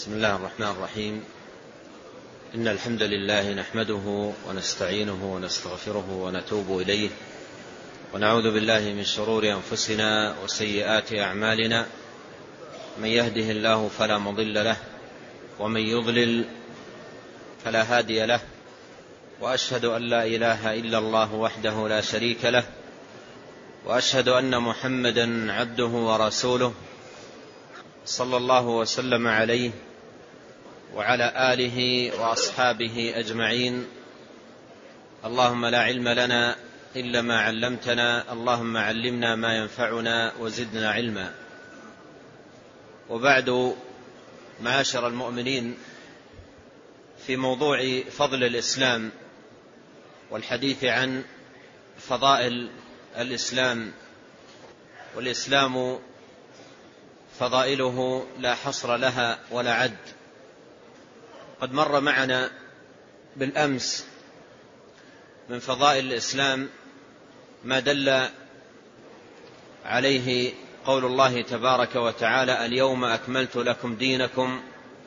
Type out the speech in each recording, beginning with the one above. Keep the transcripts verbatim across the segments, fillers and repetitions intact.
بسم الله الرحمن الرحيم. إن الحمد لله نحمده ونستعينه ونستغفره ونتوب إليه، ونعوذ بالله من شرور أنفسنا وسيئات أعمالنا. من يهده الله فلا مضل له، ومن يضلل فلا هادي له، وأشهد أن لا إله إلا الله وحده لا شريك له، وأشهد أن محمدا عبده ورسوله صلى الله وسلم عليه وعلى آله وأصحابه أجمعين. اللهم لا علم لنا إلا ما علمتنا، اللهم علمنا ما ينفعنا وزدنا علما. وبعد، معاشر المؤمنين، في موضوع فضل الإسلام والحديث عن فضائل الإسلام، والإسلام فضائله لا حصر لها ولا عد. قد مر معنا بالأمس من فضائل الإسلام ما دل عليه قول الله تبارك وتعالى: اليوم أكملت لكم دينكم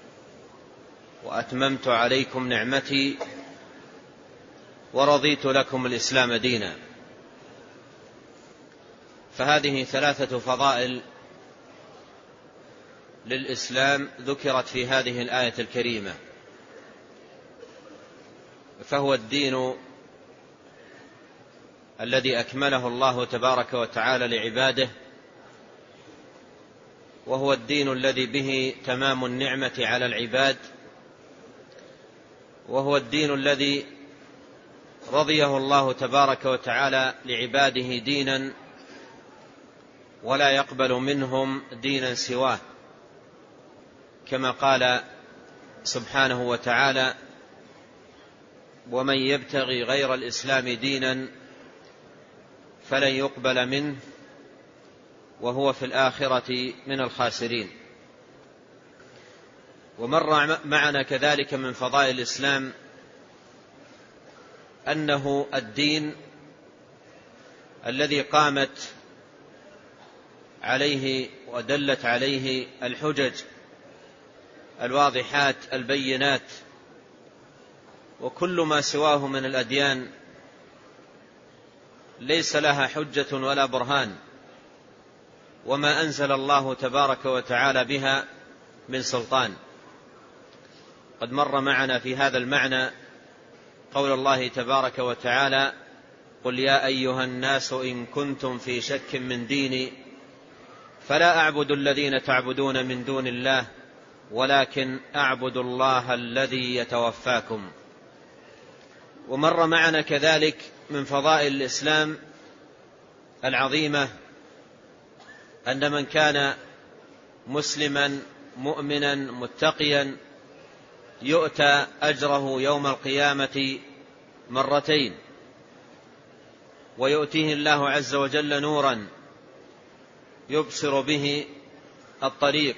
وأتممت عليكم نعمتي ورضيت لكم الإسلام دينا. فهذه ثلاثة فضائل للإسلام ذكرت في هذه الآية الكريمة. فهو الدين الذي أكمله الله تبارك وتعالى لعباده، وهو الدين الذي به تمام النعمة على العباد، وهو الدين الذي رضيه الله تبارك وتعالى لعباده دينا ولا يقبل منهم دينا سواه، كما قال سبحانه وتعالى: ومن يبتغي غير الإسلام دينا فلن يقبل منه وهو في الآخرة من الخاسرين. ومر معنا كذلك من فضائل الإسلام أنه الدين الذي قامت عليه ودلت عليه الحجج الواضحات البينات، وكل ما سواه من الأديان ليس لها حجة ولا برهان، وما أنزل الله تبارك وتعالى بها من سلطان. قد مر معنا في هذا المعنى قول الله تبارك وتعالى: قل يا أيها الناس إن كنتم في شك من ديني فلا أعبد الذين تعبدون من دون الله ولكن أعبد الله الذي يتوفاكم. ومر معنا كذلك من فضائل الإسلام العظيمة أن من كان مسلما مؤمنا متقيا يؤتى أجره يوم القيامة مرتين، ويؤتيه الله عز وجل نورا يبصر به الطريق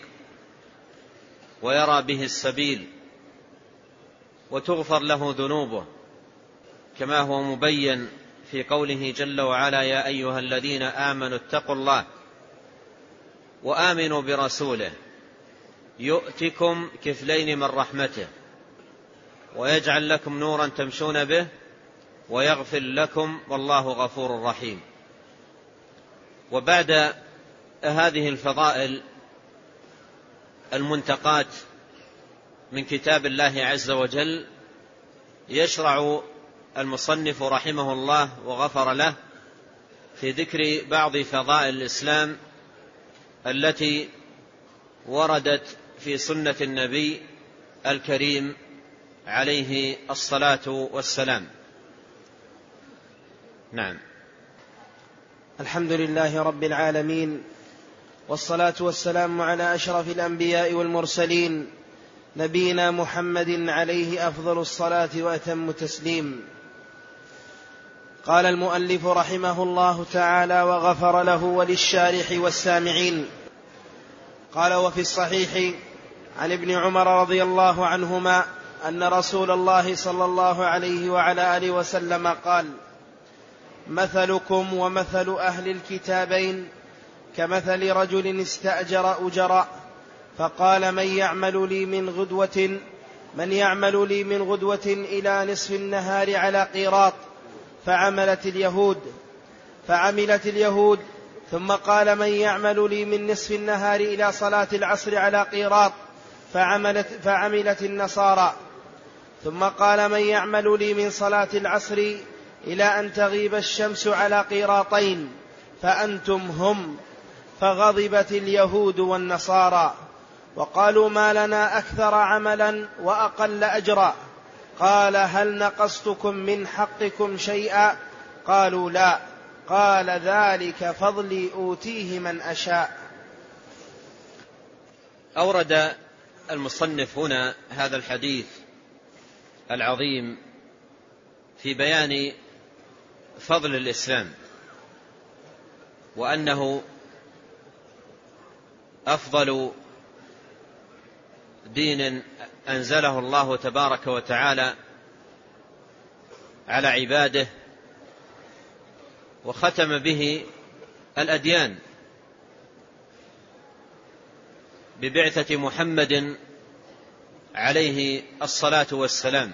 ويرى به السبيل، وتغفر له ذنوبه، كما هو مبين في قوله جل وعلا: يا أيها الذين آمنوا اتقوا الله وآمنوا برسوله يؤتكم كفلين من رحمته ويجعل لكم نورا تمشون به ويغفر لكم والله غفور رحيم. وبعد هذه الفضائل المنتقات من كتاب الله عز وجل يشرع المصنف رحمه الله وغفر له في ذكر بعض فضائل الإسلام التي وردت في سنة النبي الكريم عليه الصلاة والسلام. نعم. الحمد لله رب العالمين، والصلاة والسلام على أشرف الأنبياء والمرسلين، نبينا محمد عليه أفضل الصلاة وأتم التسليم. قال المؤلف رحمه الله تعالى وغفر له وللشارح والسامعين: قال: وفي الصحيح عن ابن عمر رضي الله عنهما أن رسول الله صلى الله عليه وعلى آله وسلم قال: مثلكم ومثل أهل الكتابين كمثل رجل استأجر أجراء فقال من يعمل لي من غدوة من يعمل لي من غدوة إلى نصف النهار على قيراط، فعملت اليهود فعملت اليهود ثم قال من يعمل لي من نصف النهار إلى صلاة العصر على قيراط، فعملت, فعملت النصارى. ثم قال من يعمل لي من صلاة العصر إلى أن تغيب الشمس على قيراطين، فأنتم هم. فغضبت اليهود والنصارى وقالوا ما لنا أكثر عملا وأقل أجرا. قال هل نقصتكم من حقكم شيئا؟ قالوا لا. قال ذلك فضلي أوتيه من أشاء. أورد المصنف هنا هذا الحديث العظيم في بيان فضل الإسلام، وأنه أفضل دين أنزله الله تبارك وتعالى على عباده، وختم به الأديان ببعثة محمد عليه الصلاة والسلام.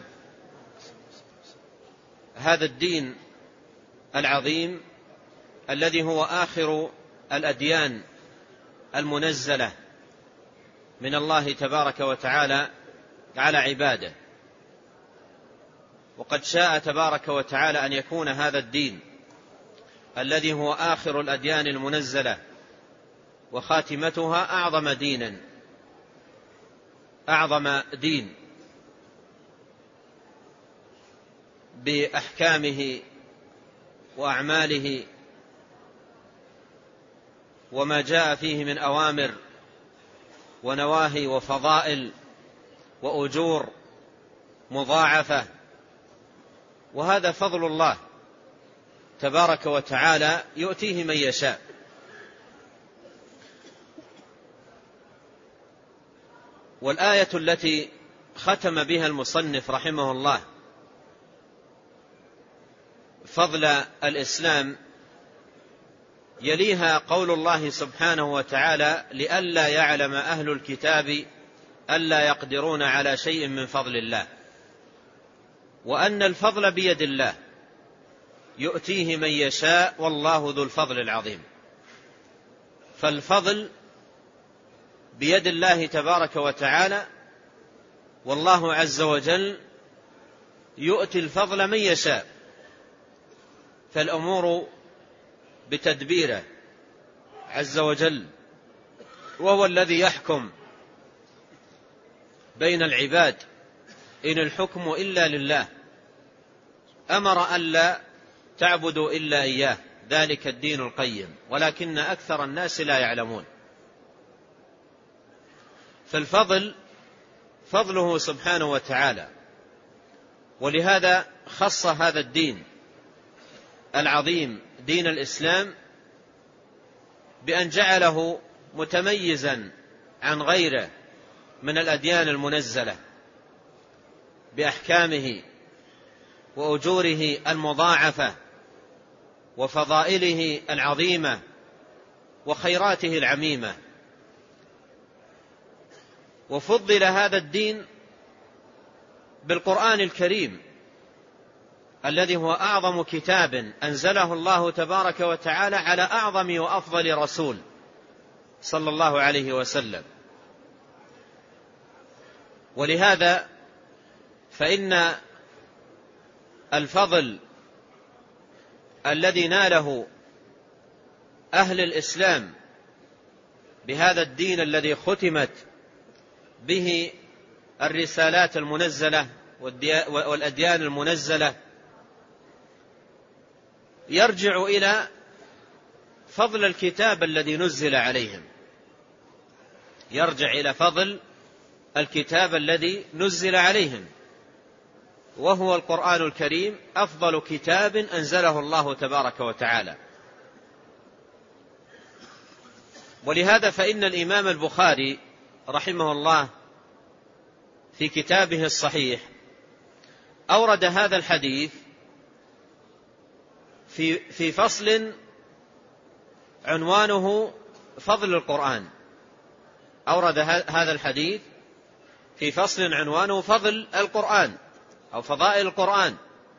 هذا الدين العظيم الذي هو آخر الأديان المنزلة من الله تبارك وتعالى على عباده، وقد شاء تبارك وتعالى أن يكون هذا الدين الذي هو آخر الأديان المنزلة وخاتمتها أعظم دينا أعظم دين بأحكامه وأعماله وما جاء فيه من أوامر ونواهي وفضائل وأجور مضاعفة. وهذا فضل الله تبارك وتعالى يؤتيه من يشاء. والآية التي ختم بها المصنف رحمه الله فضل الإسلام يليها قول الله سبحانه وتعالى لئلا يعلم أهل الكتاب ألا يقدرون على شيء من فضل الله، وأن الفضل بيد الله يؤتيه من يشاء والله ذو الفضل العظيم. فالفضل بيد الله تبارك وتعالى، والله عز وجل يؤتي الفضل من يشاء، فالأمور بتدبيره عز وجل، وهو الذي يحكم بين العباد، إن الحكم إلا لله، أمر ألا تعبدوا إلا إياه، ذلك الدين القيم، ولكن أكثر الناس لا يعلمون. فالفضل فضله سبحانه وتعالى، ولهذا خص هذا الدين العظيم دين الإسلام بأن جعله متميزا عن غيره من الأديان المنزلة بأحكامه وأجوره المضاعفة وفضائله العظيمة وخيراته العميمة. وفضل هذا الدين بالقرآن الكريم الذي هو أعظم كتاب أنزله الله تبارك وتعالى على أعظم وأفضل رسول صلى الله عليه وسلم. ولهذا فإن الفضل الذي ناله أهل الإسلام بهذا الدين الذي ختمت به الرسالات المنزلة والأديان المنزلة يرجع إلى فضل الكتاب الذي نزل عليهم، يرجع إلى فضل الكتاب الذي نزل عليهم، وهو القرآن الكريم أفضل كتاب أنزله الله تبارك وتعالى. ولهذا فإن الإمام البخاري رحمه الله في كتابه الصحيح أورد هذا الحديث في في فصل عنوانه فضل القرآن، أورد هذا الحديث في فصل عنوانه فضل القرآن أو فضائل القرآن.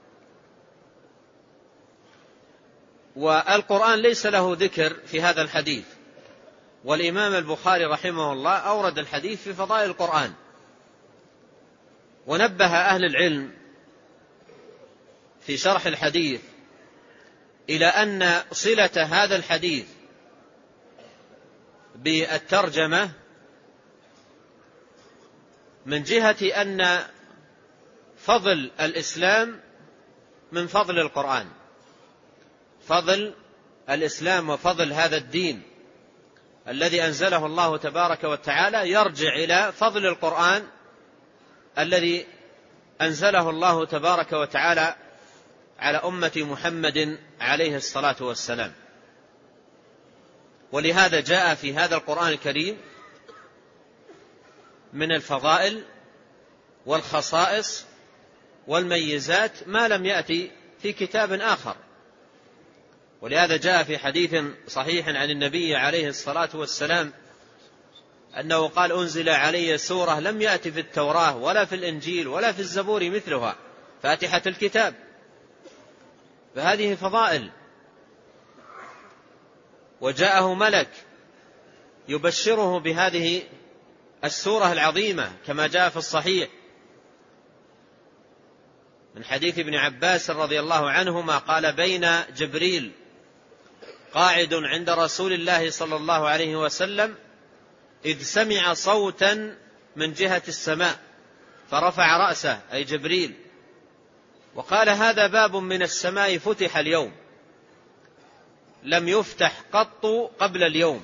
والقرآن ليس له ذكر في هذا الحديث، والإمام البخاري رحمه الله أورد الحديث في فضائل القرآن. ونبه أهل العلم في شرح الحديث إلى أن صلة هذا الحديث بالترجمة من جهة أن فضل الإسلام من فضل القرآن، فضل الإسلام وفضل هذا الدين الذي أنزله الله تبارك وتعالى يرجع إلى فضل القرآن الذي أنزله الله تبارك وتعالى على أمة محمد عليه الصلاة والسلام. ولهذا جاء في هذا القرآن الكريم من الفضائل والخصائص والميزات ما لم يأتي في كتاب آخر. ولهذا جاء في حديث صحيح عن النبي عليه الصلاة والسلام أنه قال: أنزل علي سورة لم يأتي في التوراة ولا في الإنجيل ولا في الزبور مثلها، فاتحة الكتاب. فهذه فضائل. وجاءه ملك يبشره بهذه السورة العظيمة كما جاء في الصحيح من حديث ابن عباس رضي الله عنهما قال: بين جبريل قاعد عند رسول الله صلى الله عليه وسلم إذ سمع صوتا من جهة السماء فرفع رأسه، أي جبريل، وقال: هذا باب من السماء فتح اليوم لم يفتح قط قبل اليوم.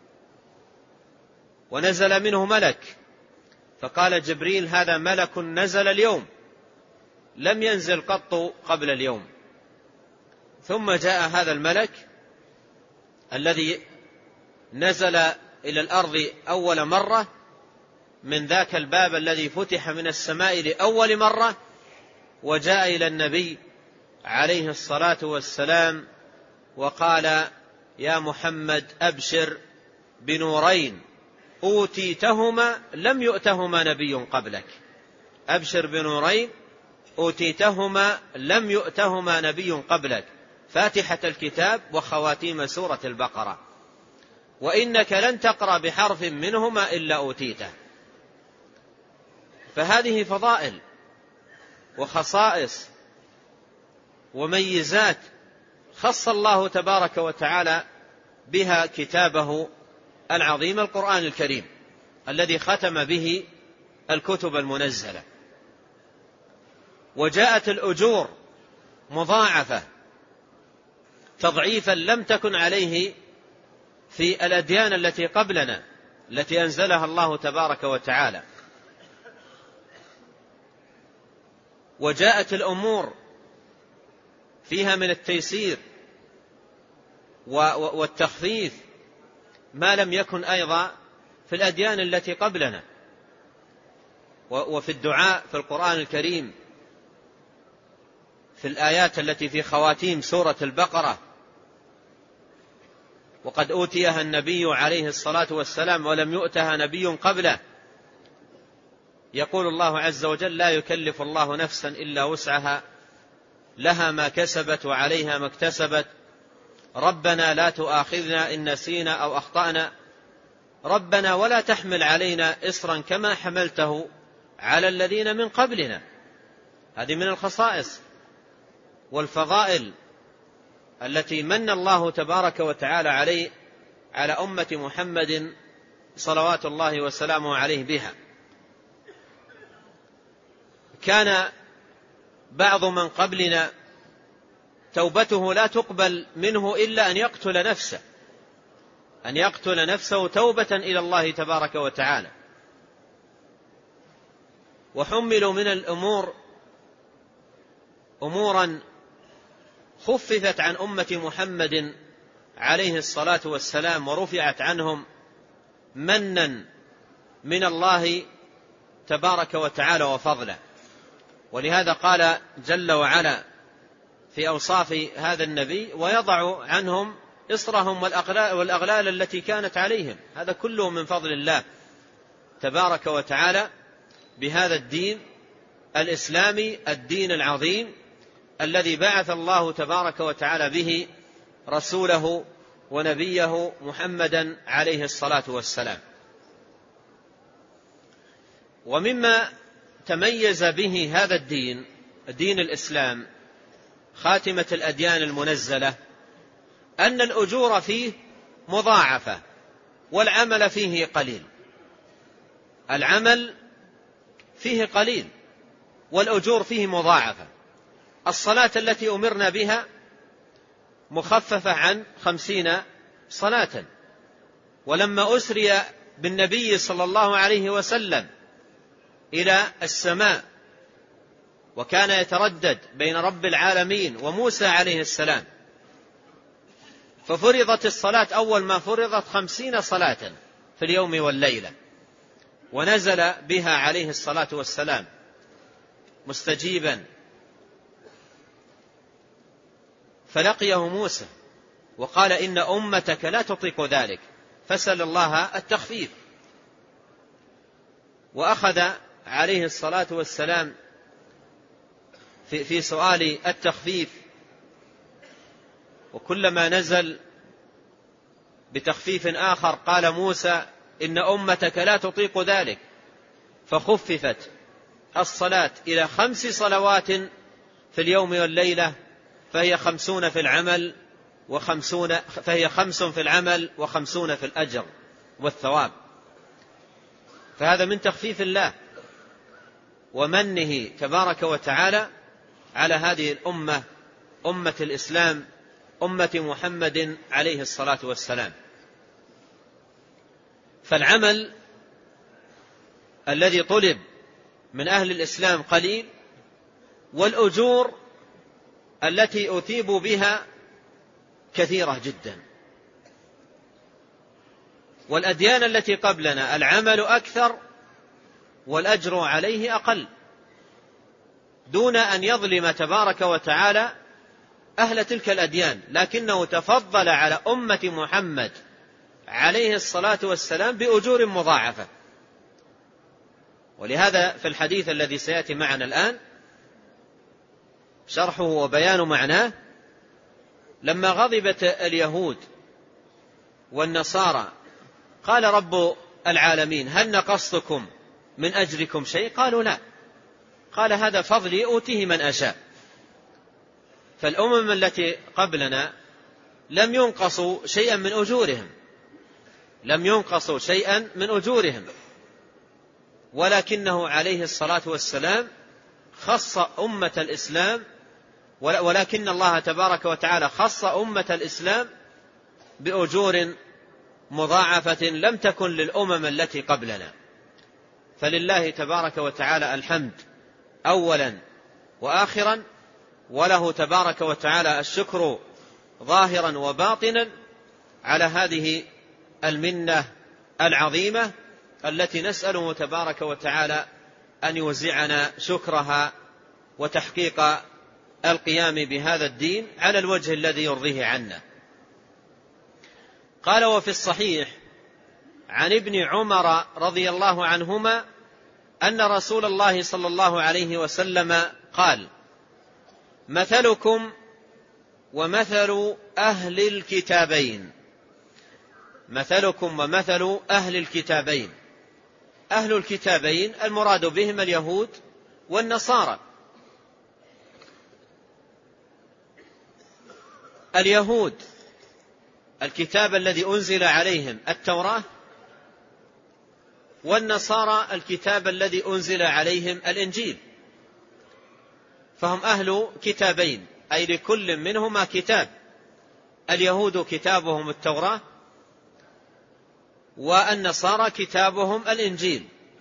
ونزل منه ملك، فقال جبريل: هذا ملك نزل اليوم لم ينزل قط قبل اليوم. ثم جاء هذا الملك الذي نزل إلى الأرض أول مرة من ذاك الباب الذي فتح من السماء لأول مرة، وجاء إلى النبي عليه الصلاة والسلام وقال: يا محمد أبشر بنورين أوتيتهما لم يؤتهما نبي قبلك. أبشر بنورين أوتيتهما لم يؤتهما نبي قبلك، فاتحة الكتاب وخواتيم سورة البقرة، وإنك لن تقرأ بحرف منهما إلا أوتيته. فهذه فضائل وخصائص وميزات خص الله تبارك وتعالى بها كتابه العظيم القرآن الكريم الذي ختم به الكتب المنزلة. وجاءت الأجور مضاعفة تضعيفا لم تكن عليه في الأديان التي قبلنا التي أنزلها الله تبارك وتعالى. وجاءت الأمور فيها من التيسير والتخفيف ما لم يكن أيضا في الأديان التي قبلنا. وفي الدعاء في القرآن الكريم في الآيات التي في خواتيم سورة البقرة: وقد أوتيها النبي عليه الصلاة والسلام ولم يؤتها نبي قبله، يقول الله عز وجل: لا يكلف الله نفسا إلا وسعها لها ما كسبت وعليها ما اكتسبت، ربنا لا تؤاخذنا إن نسينا أو أخطأنا، ربنا ولا تحمل علينا إصرا كما حملته على الذين من قبلنا. هذه من الخصائص والفضائل التي من الله تبارك وتعالى عليه على أمة محمد صلوات الله وسلامه عليه بها. كان بعض من قبلنا توبته لا تقبل منه إلا أن يقتل نفسه أن يقتل نفسه توبة إلى الله تبارك وتعالى. وحملوا من الأمور أمورا خففت عن أمة محمد عليه الصلاة والسلام ورفعت عنهم منا من الله تبارك وتعالى وفضله. ولهذا قال جل وعلا في أوصاف هذا النبي: ويضع عنهم إصرهم والأغلال التي كانت عليهم. هذا كله من فضل الله تبارك وتعالى بهذا الدين الإسلامي، الدين العظيم الذي بعث الله تبارك وتعالى به رسوله ونبيه محمدا عليه الصلاة والسلام. ومما تميز به هذا الدين، دين الإسلام خاتمة الأديان المنزلة، أن الأجور فيه مضاعفة والعمل فيه قليل. العمل فيه قليل والأجور فيه مضاعفة. الصلاة التي أمرنا بها مخففة عن خمسين صلاة، ولما أسري بالنبي صلى الله عليه وسلم إلى السماء وكان يتردد بين رب العالمين وموسى عليه السلام، ففرضت الصلاة أول ما فرضت خمسين صلاة في اليوم والليلة، ونزل بها عليه الصلاة والسلام مستجيبا، فلقيه موسى وقال إن أمتك لا تطيق ذلك فسأل الله التخفيف. وأخذ عليه الصلاة والسلام في, في سؤال التخفيف، وكلما نزل بتخفيف آخر قال موسى إن أمتك لا تطيق ذلك، فخففت الصلاة إلى خمس صلوات في اليوم والليلة، فهي خمسون في العمل وخمسون فهي خمس في العمل وخمسون في الأجر والثواب. فهذا من تخفيف الله ومنه تبارك وتعالى على هذه الأمة، أمة الإسلام، أمة محمد عليه الصلاة والسلام. فالعمل الذي طلب من أهل الإسلام قليل، والأجور التي أثيبوا بها كثيرة جدا. والأديان التي قبلنا العمل أكثر والأجر عليه أقل، دون أن يظلم تبارك وتعالى أهل تلك الأديان، لكنه تفضل على أمة محمد عليه الصلاة والسلام بأجور مضاعفة. ولهذا في الحديث الذي سيأتي معنا الآن شرحه وبيان معناه، لما غضبت اليهود والنصارى قال رب العالمين هل نقصتكم من أجركم شيء؟ قالوا لا. قال هذا فضلي أوتيه من أشاء. فالأمم التي قبلنا لم ينقصوا شيئا من أجورهم، لم ينقصوا شيئا من أجورهم، ولكنه عليه الصلاة والسلام خص أمة الإسلام، ولكن الله تبارك وتعالى خص أمة الإسلام بأجور مضاعفة لم تكن للأمم التي قبلنا. فلله تبارك وتعالى الحمد أولا وآخرا، وله تبارك وتعالى الشكر ظاهرا وباطنا على هذه المنة العظيمة التي نسأله تبارك وتعالى أن يوزعنا شكرها وتحقيق القيام بهذا الدين على الوجه الذي يرضيه عنا. قال وفي الصحيح عن ابن عمر رضي الله عنهما أن رسول الله صلى الله عليه وسلم قال مثلكم ومثل أهل الكتابين، مثلكم ومثل أهل الكتابين. أهل الكتابين المراد بهم اليهود والنصارى. اليهود الكتاب الذي أنزل عليهم التوراة، والنصارى الكتاب الذي أنزل عليهم الإنجيل، فهم أهل كتابين، أي لكل منهما كتاب. اليهود كتابهم التوراة، والنصارى كتابهم الإنجيل.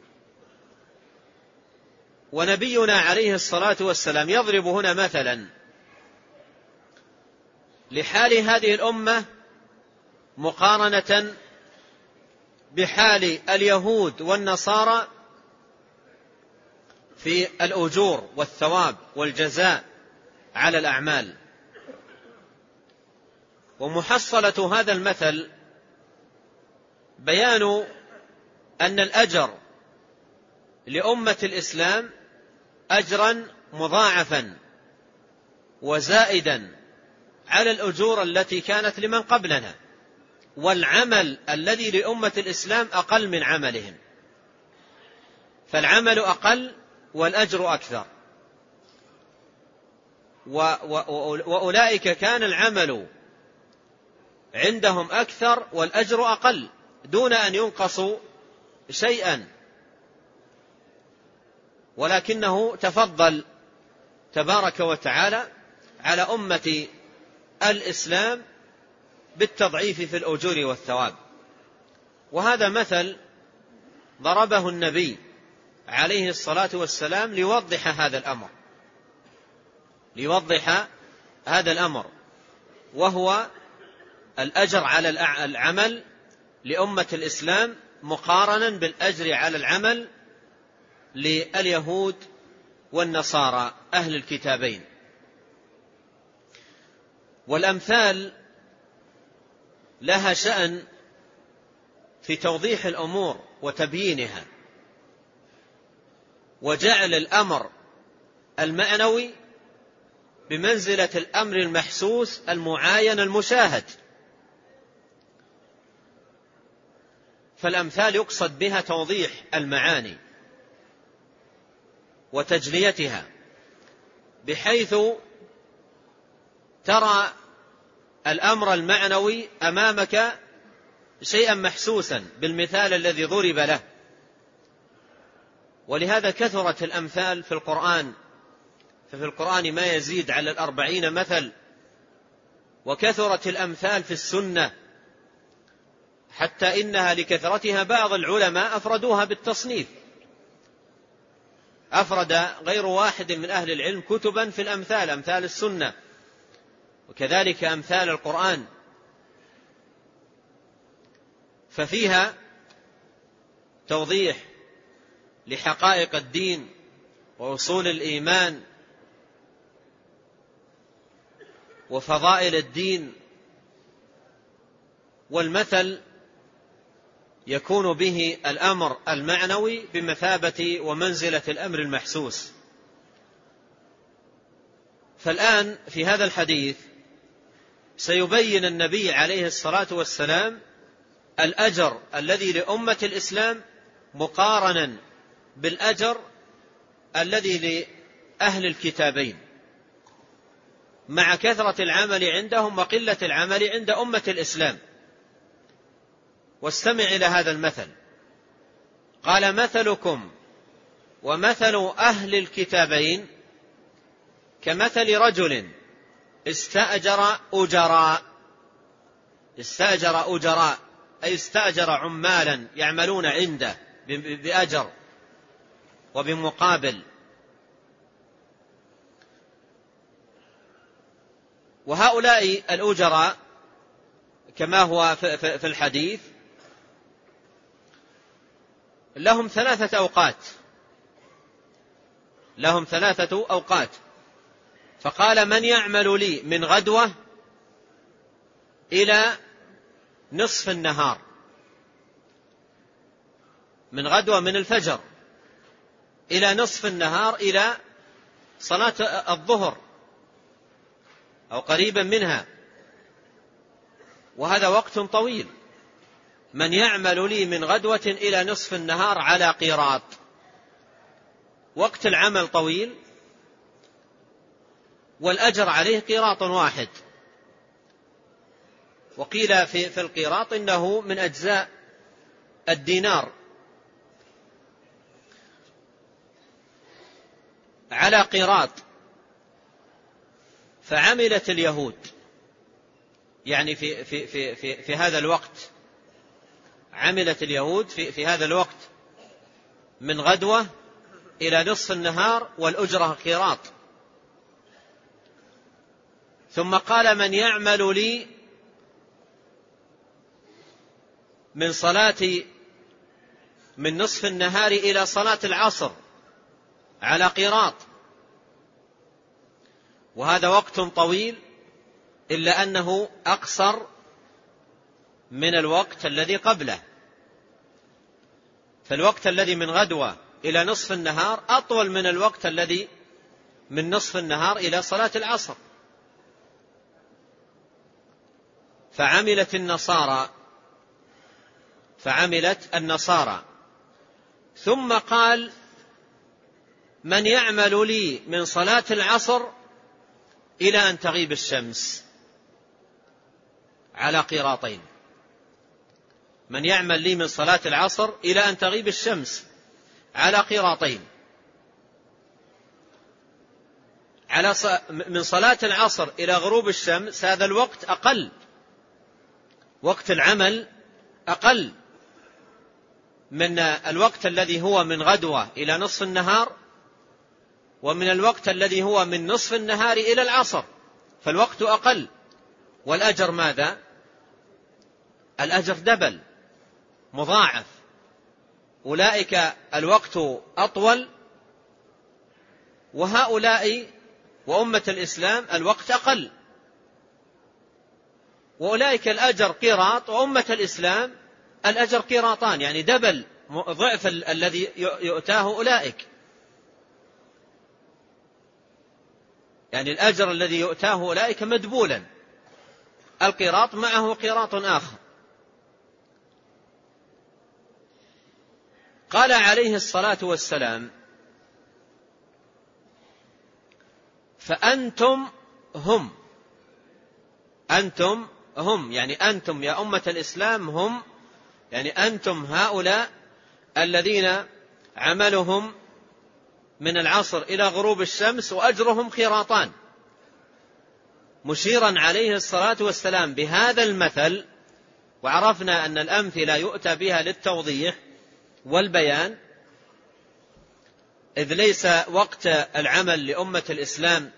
ونبينا عليه الصلاة والسلام يضرب هنا مثلا لحال هذه الأمة مقارنة بحال اليهود والنصارى في الأجور والثواب والجزاء على الأعمال. ومحصلة هذا المثل بيان أن الأجر لأمة الإسلام أجرا مضاعفا وزائدا على الأجور التي كانت لمن قبلنا، والعمل الذي لأمة الإسلام أقل من عملهم، فالعمل أقل والأجر أكثر. وأولئك كان العمل عندهم أكثر والأجر أقل دون أن ينقصوا شيئا، ولكنه تفضل تبارك وتعالى على أمة الإسلام بالتضعيف في الأجور والثواب. وهذا مثل ضربه النبي عليه الصلاة والسلام ليوضح هذا الأمر ليوضح هذا الأمر وهو الأجر على العمل لأمة الإسلام مقارنا بالأجر على العمل لليهود والنصارى أهل الكتابين. والأمثال لها شأن في توضيح الأمور وتبيينها، وجعل الأمر المعنوي بمنزلة الأمر المحسوس المعاين المشاهد. فالأمثال يقصد بها توضيح المعاني وتجليتها، بحيث ترى الأمر المعنوي أمامك شيئا محسوسا بالمثال الذي ضرب له. ولهذا كثرت الأمثال في القرآن، ففي القرآن ما يزيد على الأربعين مثل، وكثرت الأمثال في السنة حتى إنها لكثرتها بعض العلماء أفردوها بالتصنيف، أفرد غير واحد من أهل العلم كتبا في الأمثال، أمثال السنة وكذلك أمثال القرآن، ففيها توضيح لحقائق الدين وأصول الإيمان وفضائل الدين. والمثل يكون به الأمر المعنوي بمثابة ومنزلة الأمر المحسوس. فالآن في هذا الحديث سيبين النبي عليه الصلاة والسلام الأجر الذي لأمة الإسلام مقارنا بالأجر الذي لأهل الكتابين، مع كثرة العمل عندهم وقلة العمل عند أمة الإسلام. واستمع إلى هذا المثل. قال: مثلكم ومثل أهل الكتابين كمثل رجل استأجر أجراء استأجر أجراء أي استأجر عمالا يعملون عنده بأجر وبمقابل. وهؤلاء الأجراء كما هو في الحديث لهم ثلاثة أوقات لهم ثلاثة أوقات فقال: من يعمل لي من غدوة إلى نصف النهار، من غدوة من الفجر إلى نصف النهار، إلى صلاة الظهر أو قريبا منها، وهذا وقت طويل. من يعمل لي من غدوة إلى نصف النهار على قيراط، وقت العمل طويل والأجر عليه قيراط واحد. وقيل في, في القيراط إنه من أجزاء الدينار على قيراط. فعملت اليهود يعني في, في, في, في, في هذا الوقت عملت اليهود في, في هذا الوقت من غدوة إلى نصف النهار والأجرة قيراط. ثم قال: من يعمل لي من صلاة من نصف النهار إلى صلاة العصر على قيراط، وهذا وقت طويل إلا أنه أقصر من الوقت الذي قبله. فالوقت الذي من غدوة إلى نصف النهار أطول من الوقت الذي من نصف النهار إلى صلاة العصر. فعملت النصارى فعملت النصارى ثم قال: من يعمل لي من صلاة العصر إلى أن تغيب الشمس على قيراطين، من يعمل لي من صلاة العصر إلى أن تغيب الشمس على قيراطين. على من صلاة العصر إلى غروب الشمس هذا الوقت أقل، وقت العمل أقل من الوقت الذي هو من غدوة إلى نصف النهار، ومن الوقت الذي هو من نصف النهار إلى العصر، فالوقت أقل. والأجر ماذا؟ الأجر دبل مضاعف. أولئك الوقت أطول، وهؤلاء وأمة الإسلام الوقت أقل. وأولئك الأجر قيراط، وأمة الإسلام الأجر قيراطان، يعني دبل ضعف الذي يؤتاه أولئك. يعني الأجر الذي يؤتاه أولئك مدبولا، القيراط معه قيراط آخر. قال عليه الصلاة والسلام: فأنتم هم، أنتم هم يعني أنتم يا أمة الإسلام هم، يعني أنتم هؤلاء الذين عملهم من العصر إلى غروب الشمس وأجرهم قيراطان، مشيرا عليه الصلاة والسلام بهذا المثل. وعرفنا أن الأمثلة يؤتى بها للتوضيح والبيان، إذ ليس وقت العمل لأمة الإسلام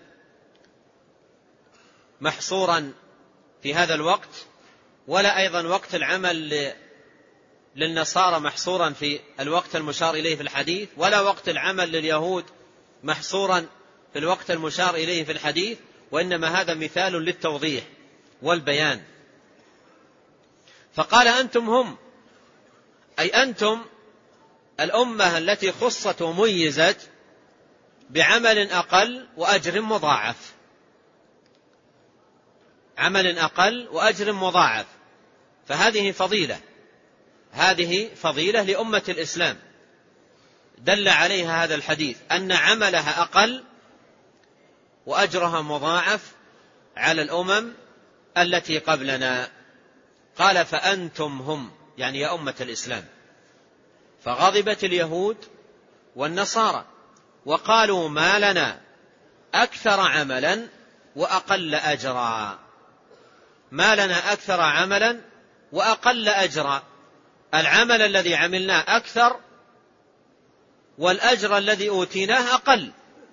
محصورا في هذا الوقت، ولا أيضا وقت العمل للنصارى محصورا في الوقت المشار إليه في الحديث، ولا وقت العمل لليهود محصورا في الوقت المشار إليه في الحديث، وإنما هذا مثال للتوضيح والبيان. فقال: أنتم هم، أي أنتم الأمة التي خصت وميزت بعمل أقل وأجر مضاعف، عمل أقل وأجر مضاعف. فهذه فضيلة، هذه فضيلة لأمة الإسلام دل عليها هذا الحديث، أن عملها أقل وأجرها مضاعف على الأمم التي قبلنا. قال: فأنتم هم، يعني يا أمة الإسلام. فغضبت اليهود والنصارى وقالوا: ما لنا أكثر عملا وأقل أجرا، ما لنا أكثر عملا وأقل أجرا، العمل الذي عملناه أكثر والأجر الذي أوتيناه أقل.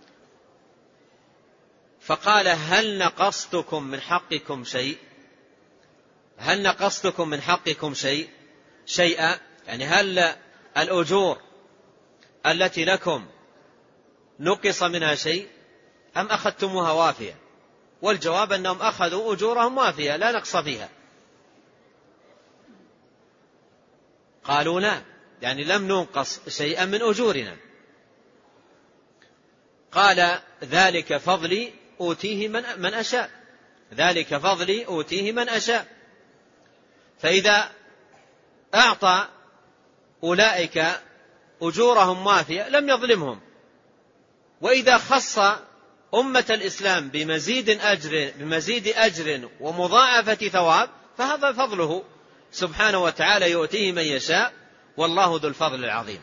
فقال: هل نقصتكم من حقكم شيء؟ هل نقصتكم من حقكم شيء شيئا يعني هل الأجور التي لكم نقص منها شيء أم أخذتموها وافية؟ والجواب أنهم أخذوا أجورهم وافية لا نقص فيها. قالوا: لا، يعني لم ننقص شيئا من أجورنا. قال: ذلك فضلي أوتيه من, من أشاء، ذلك فضلي أوتيه من أشاء. فإذا أعطى أولئك أجورهم وافية لم يظلمهم، وإذا خص أمة الإسلام بمزيد أجر, بمزيد أجر ومضاعفة ثواب فهذا فضله سبحانه وتعالى يؤتيه من يشاء، والله ذو الفضل العظيم.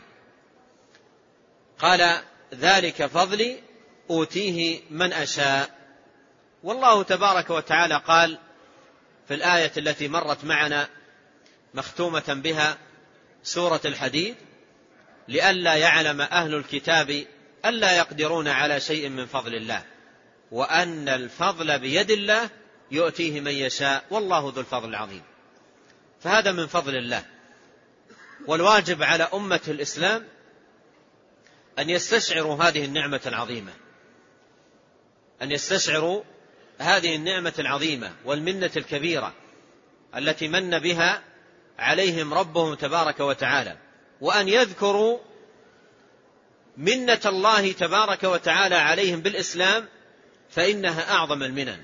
قال: ذلك فضلي أوتيه من أشاء. والله تبارك وتعالى قال في الآية التي مرت معنا مختومة بها سورة الحديد: لئلا يعلم أهل الكتاب ألا يقدرون على شيء من فضل الله وأن الفضل بيد الله يؤتيه من يشاء والله ذو الفضل العظيم. فهذا من فضل الله، والواجب على أمة الإسلام أن يستشعروا هذه النعمة العظيمة، أن يستشعروا هذه النعمة العظيمة والمنة الكبيرة التي من بها عليهم ربهم تبارك وتعالى، وأن يذكروا منة الله تبارك وتعالى عليهم بالإسلام فإنها أعظم المنن.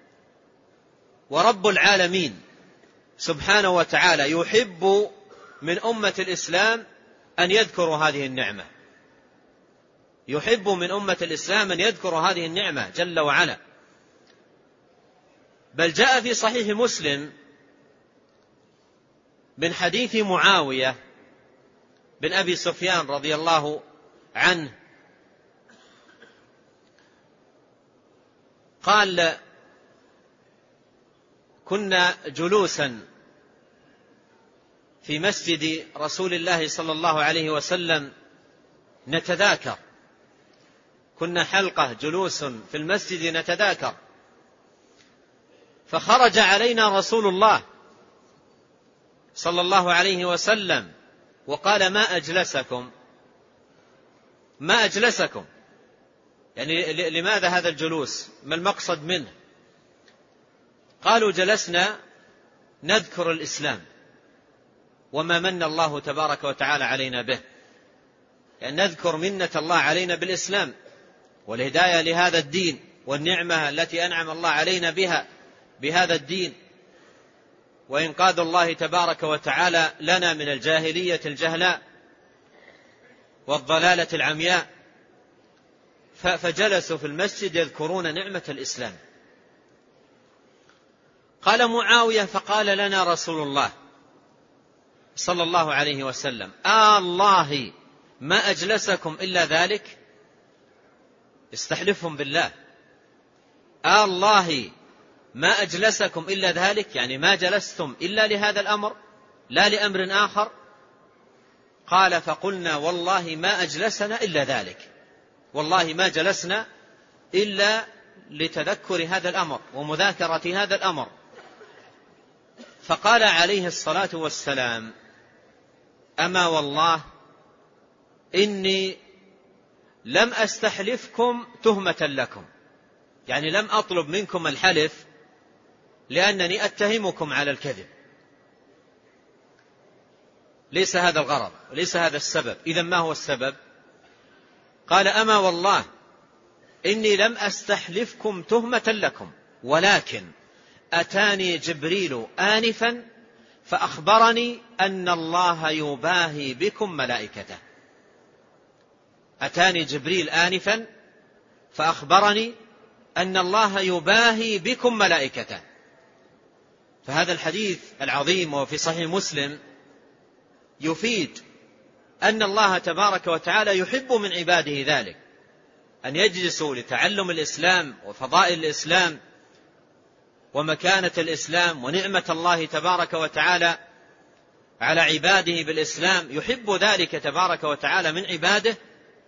ورب العالمين سبحانه وتعالى يحب من أمة الإسلام أن يذكروا هذه النعمة، يحب من أمة الإسلام أن يذكروا هذه النعمة جل وعلا. بل جاء في صحيح مسلم من حديث معاوية بن أبي سفيان رضي الله عنه قال: كنا جلوسا في مسجد رسول الله صلى الله عليه وسلم نتذاكر، كنا حلقة جلوس في المسجد نتذاكر، فخرج علينا رسول الله صلى الله عليه وسلم وقال: ما أجلسكم ما أجلسكم يعني لماذا هذا الجلوس؟ ما المقصد منه؟ قالوا: جلسنا نذكر الإسلام وما من الله تبارك وتعالى علينا به، يعني نذكر منة الله علينا بالإسلام والهداية لهذا الدين والنعمة التي أنعم الله علينا بها بهذا الدين، وإنقاذ الله تبارك وتعالى لنا من الجاهلية الجهلاء والضلالة العمياء. فجلسوا في المسجد يذكرون نعمة الإسلام. قال معاوية: فقال لنا رسول الله صلى الله عليه وسلم: آه الله ما أجلسكم إلا ذلك. استحلفهم بالله: آه الله ما أجلسكم إلا ذلك، يعني ما جلستم إلا لهذا الأمر لا لأمر آخر؟ قال: فقلنا والله ما أجلسنا إلا ذلك، والله ما جلسنا إلا لتذكر هذا الأمر ومذاكرة هذا الأمر. فقال عليه الصلاة والسلام: أما والله إني لم أستحلفكم تهمة لكم، يعني لم أطلب منكم الحلف لأنني أتهمكم على الكذب، ليس هذا الغرض وليس هذا السبب. إذن ما هو السبب؟ قال: أما والله إني لم أستحلفكم تهمة لكم، ولكن أتاني جبريل آنفا فأخبرني أن الله يباهي بكم ملائكته. أتاني جبريل آنفا فأخبرني أن الله يباهي بكم ملائكته. فهذا الحديث العظيم وفي صحيح مسلم يفيد أن الله تبارك وتعالى يحب من عباده ذلك، أن يجلسوا لتعلم الإسلام وفضائل الإسلام ومكانة الإسلام ونعمة الله تبارك وتعالى على عباده بالإسلام، يحب ذلك تبارك وتعالى من عباده.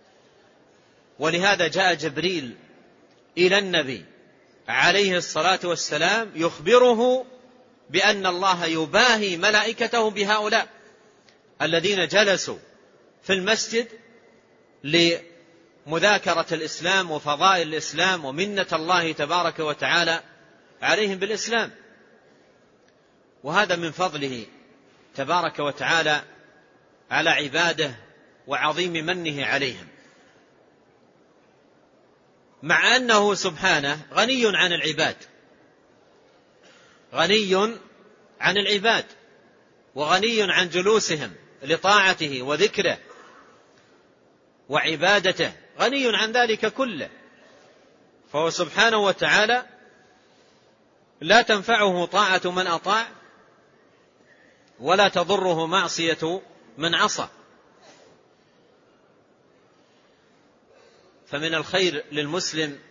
ولهذا جاء جبريل إلى النبي عليه الصلاة والسلام يخبره بأن الله يباهي ملائكته بهؤلاء الذين جلسوا في المسجد لمذاكرة الإسلام وفضائل الإسلام ومنة الله تبارك وتعالى عليهم بالإسلام. وهذا من فضله تبارك وتعالى على عباده وعظيم منه عليهم، مع أنه سبحانه غني عن العباد، غني عن العباد وغني عن جلوسهم لطاعته وذكره وعبادته، غني عن ذلك كله. فهو سبحانه وتعالى لا تنفعه طاعة من أطاع ولا تضره معصية من عصى. فمن الخير للمسلم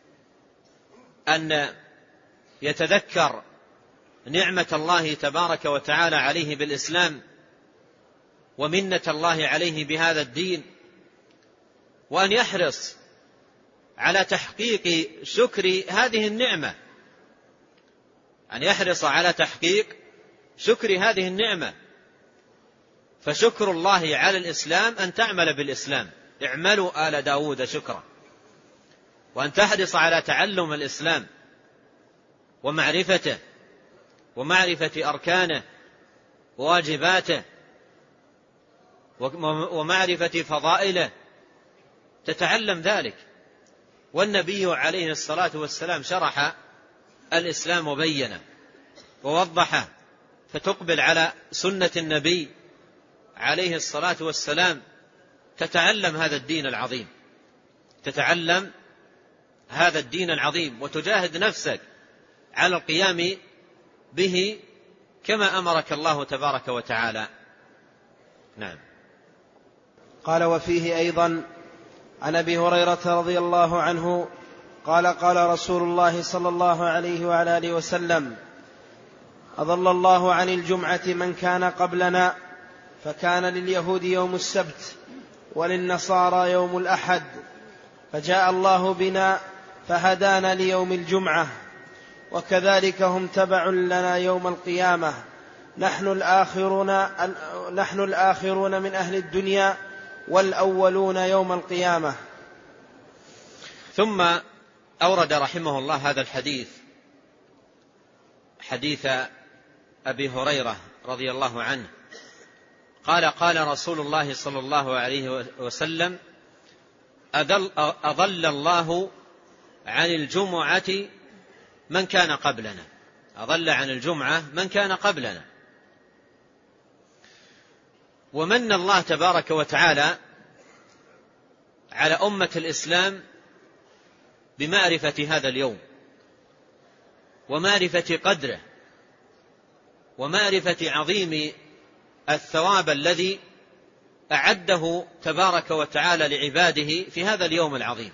أن يتذكر نعمة الله تبارك وتعالى عليه بالإسلام ومنة الله عليه بهذا الدين، وأن يحرص على تحقيق شكر هذه النعمة، أن يحرص على تحقيق شكر هذه النعمة. فشكر الله على الإسلام أن تعمل بالإسلام، اعملوا آل داود شكرا، وأن تحرص على تعلم الإسلام ومعرفته ومعرفة أركانه وواجباته ومعرفة فضائله تتعلم ذلك. والنبي عليه الصلاة والسلام شرح الإسلام وبينه ووضحه، فتقبل على سنة النبي عليه الصلاة والسلام تتعلم هذا الدين العظيم، تتعلم هذا الدين العظيم وتجاهد نفسك على القيام به كما أمرك الله تبارك وتعالى. نعم. قال: وفيه أيضا عن أبي هريرة رضي الله عنه قال: قال رسول الله صلى الله عليه وعلى آله وسلم: أضل الله عن الجمعة من كان قبلنا، فكان لليهود يوم السبت وللنصارى يوم الأحد، فجاء الله بنا فهدانا ليوم الجمعة، وكذلك هم تبع لنا يوم القيامة، نحن الآخرون, نحن الآخرون من أهل الدنيا والأولون يوم القيامة. ثم أورد رحمه الله هذا الحديث، حديث أبي هريرة رضي الله عنه قال: قال رسول الله صلى الله عليه وسلم: أضل, أضل الله عن الجمعة من كان قبلنا. أضل عن الجمعة من كان قبلنا. ومن الله تبارك وتعالى على أمة الإسلام بمعرفة هذا اليوم ومعرفة قدره ومعرفة عظيم الثواب الذي أعده تبارك وتعالى لعباده في هذا اليوم العظيم.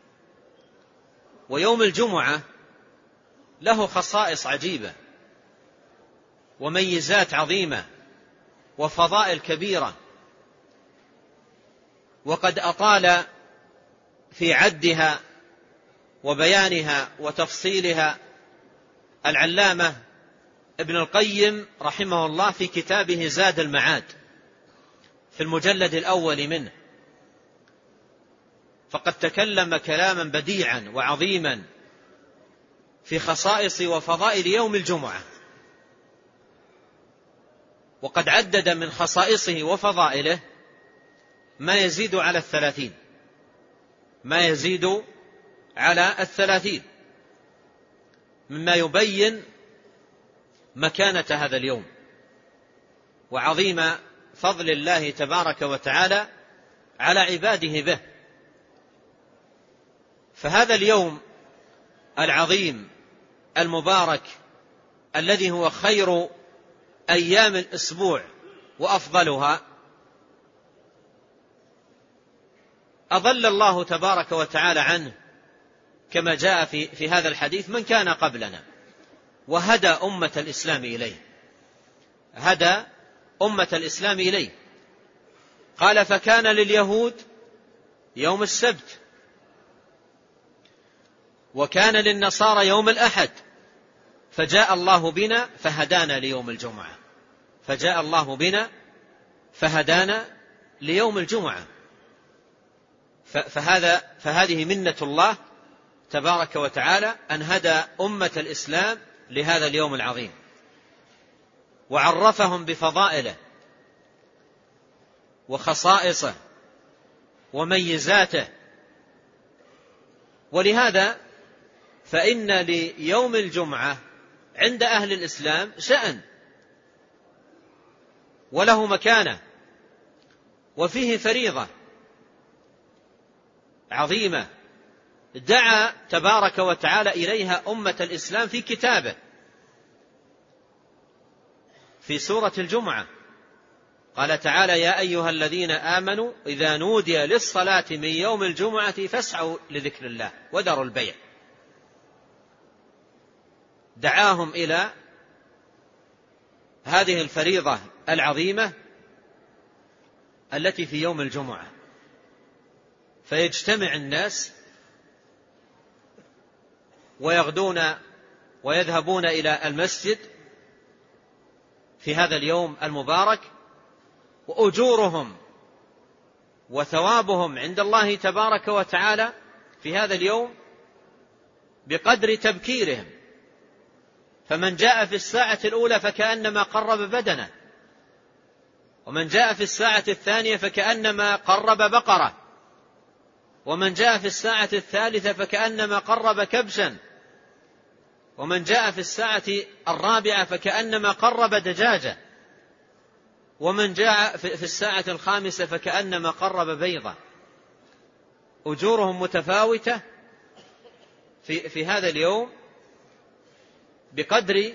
ويوم الجمعة له خصائص عجيبة وميزات عظيمة وفضائل كبيرة، وقد أطال في عدها وبيانها وتفصيلها العلامة ابن القيم رحمه الله في كتابه زاد المعاد في المجلد الأول منه، فقد تكلم كلاما بديعا وعظيما في خصائص وفضائل يوم الجمعة، وقد عدد من خصائصه وفضائله ما يزيد على الثلاثين ما يزيد على الثلاثين مما يبين مكانة هذا اليوم وعظيم فضل الله تبارك وتعالى على عباده به. فهذا اليوم العظيم المبارك الذي هو خير أيام الأسبوع وأفضلها، أضل الله تبارك وتعالى عنه كما جاء في, في هذا الحديث من كان قبلنا، وهدى أمة الإسلام إليه هدى أمة الإسلام إليه. قال: فكان لليهود يوم السبت، وكان للنصارى يوم الأحد، فجاء الله بنا فهدانا ليوم الجمعة. فجاء الله بنا فهدانا ليوم الجمعة. فهذا فهذه منة الله تبارك وتعالى أن هدى أمة الإسلام لهذا اليوم العظيم وعرفهم بفضائله وخصائصه وميزاته. ولهذا فإن ليوم الجمعة عند أهل الإسلام شأن وله مكانة وفيه فريضة عظيمة دعا تبارك وتعالى إليها أمة الإسلام في كتابه في سورة الجمعة. قال تعالى: يا أيها الذين آمنوا إذا نودي للصلاة من يوم الجمعة فاسعوا لذكر الله وذروا البيع. دعاهم إلى هذه الفريضة العظيمة التي في يوم الجمعة، فيجتمع الناس ويغدون ويذهبون إلى المسجد في هذا اليوم المبارك، وأجورهم وثوابهم عند الله تبارك وتعالى في هذا اليوم بقدر تبكيرهم. فمن جاء في الساعة الأولى فكأنما قرب بدنه، ومن جاء في الساعة الثانية فكأنما قرب بقرة، ومن جاء في الساعة الثالثة فكأنما قرب كبشا، ومن جاء في الساعة الرابعة فكأنما قرب دجاجة، ومن جاء في الساعة الخامسة فكأنما قرب بيضة. أجورهم متفاوتة في, في هذا اليوم بقدر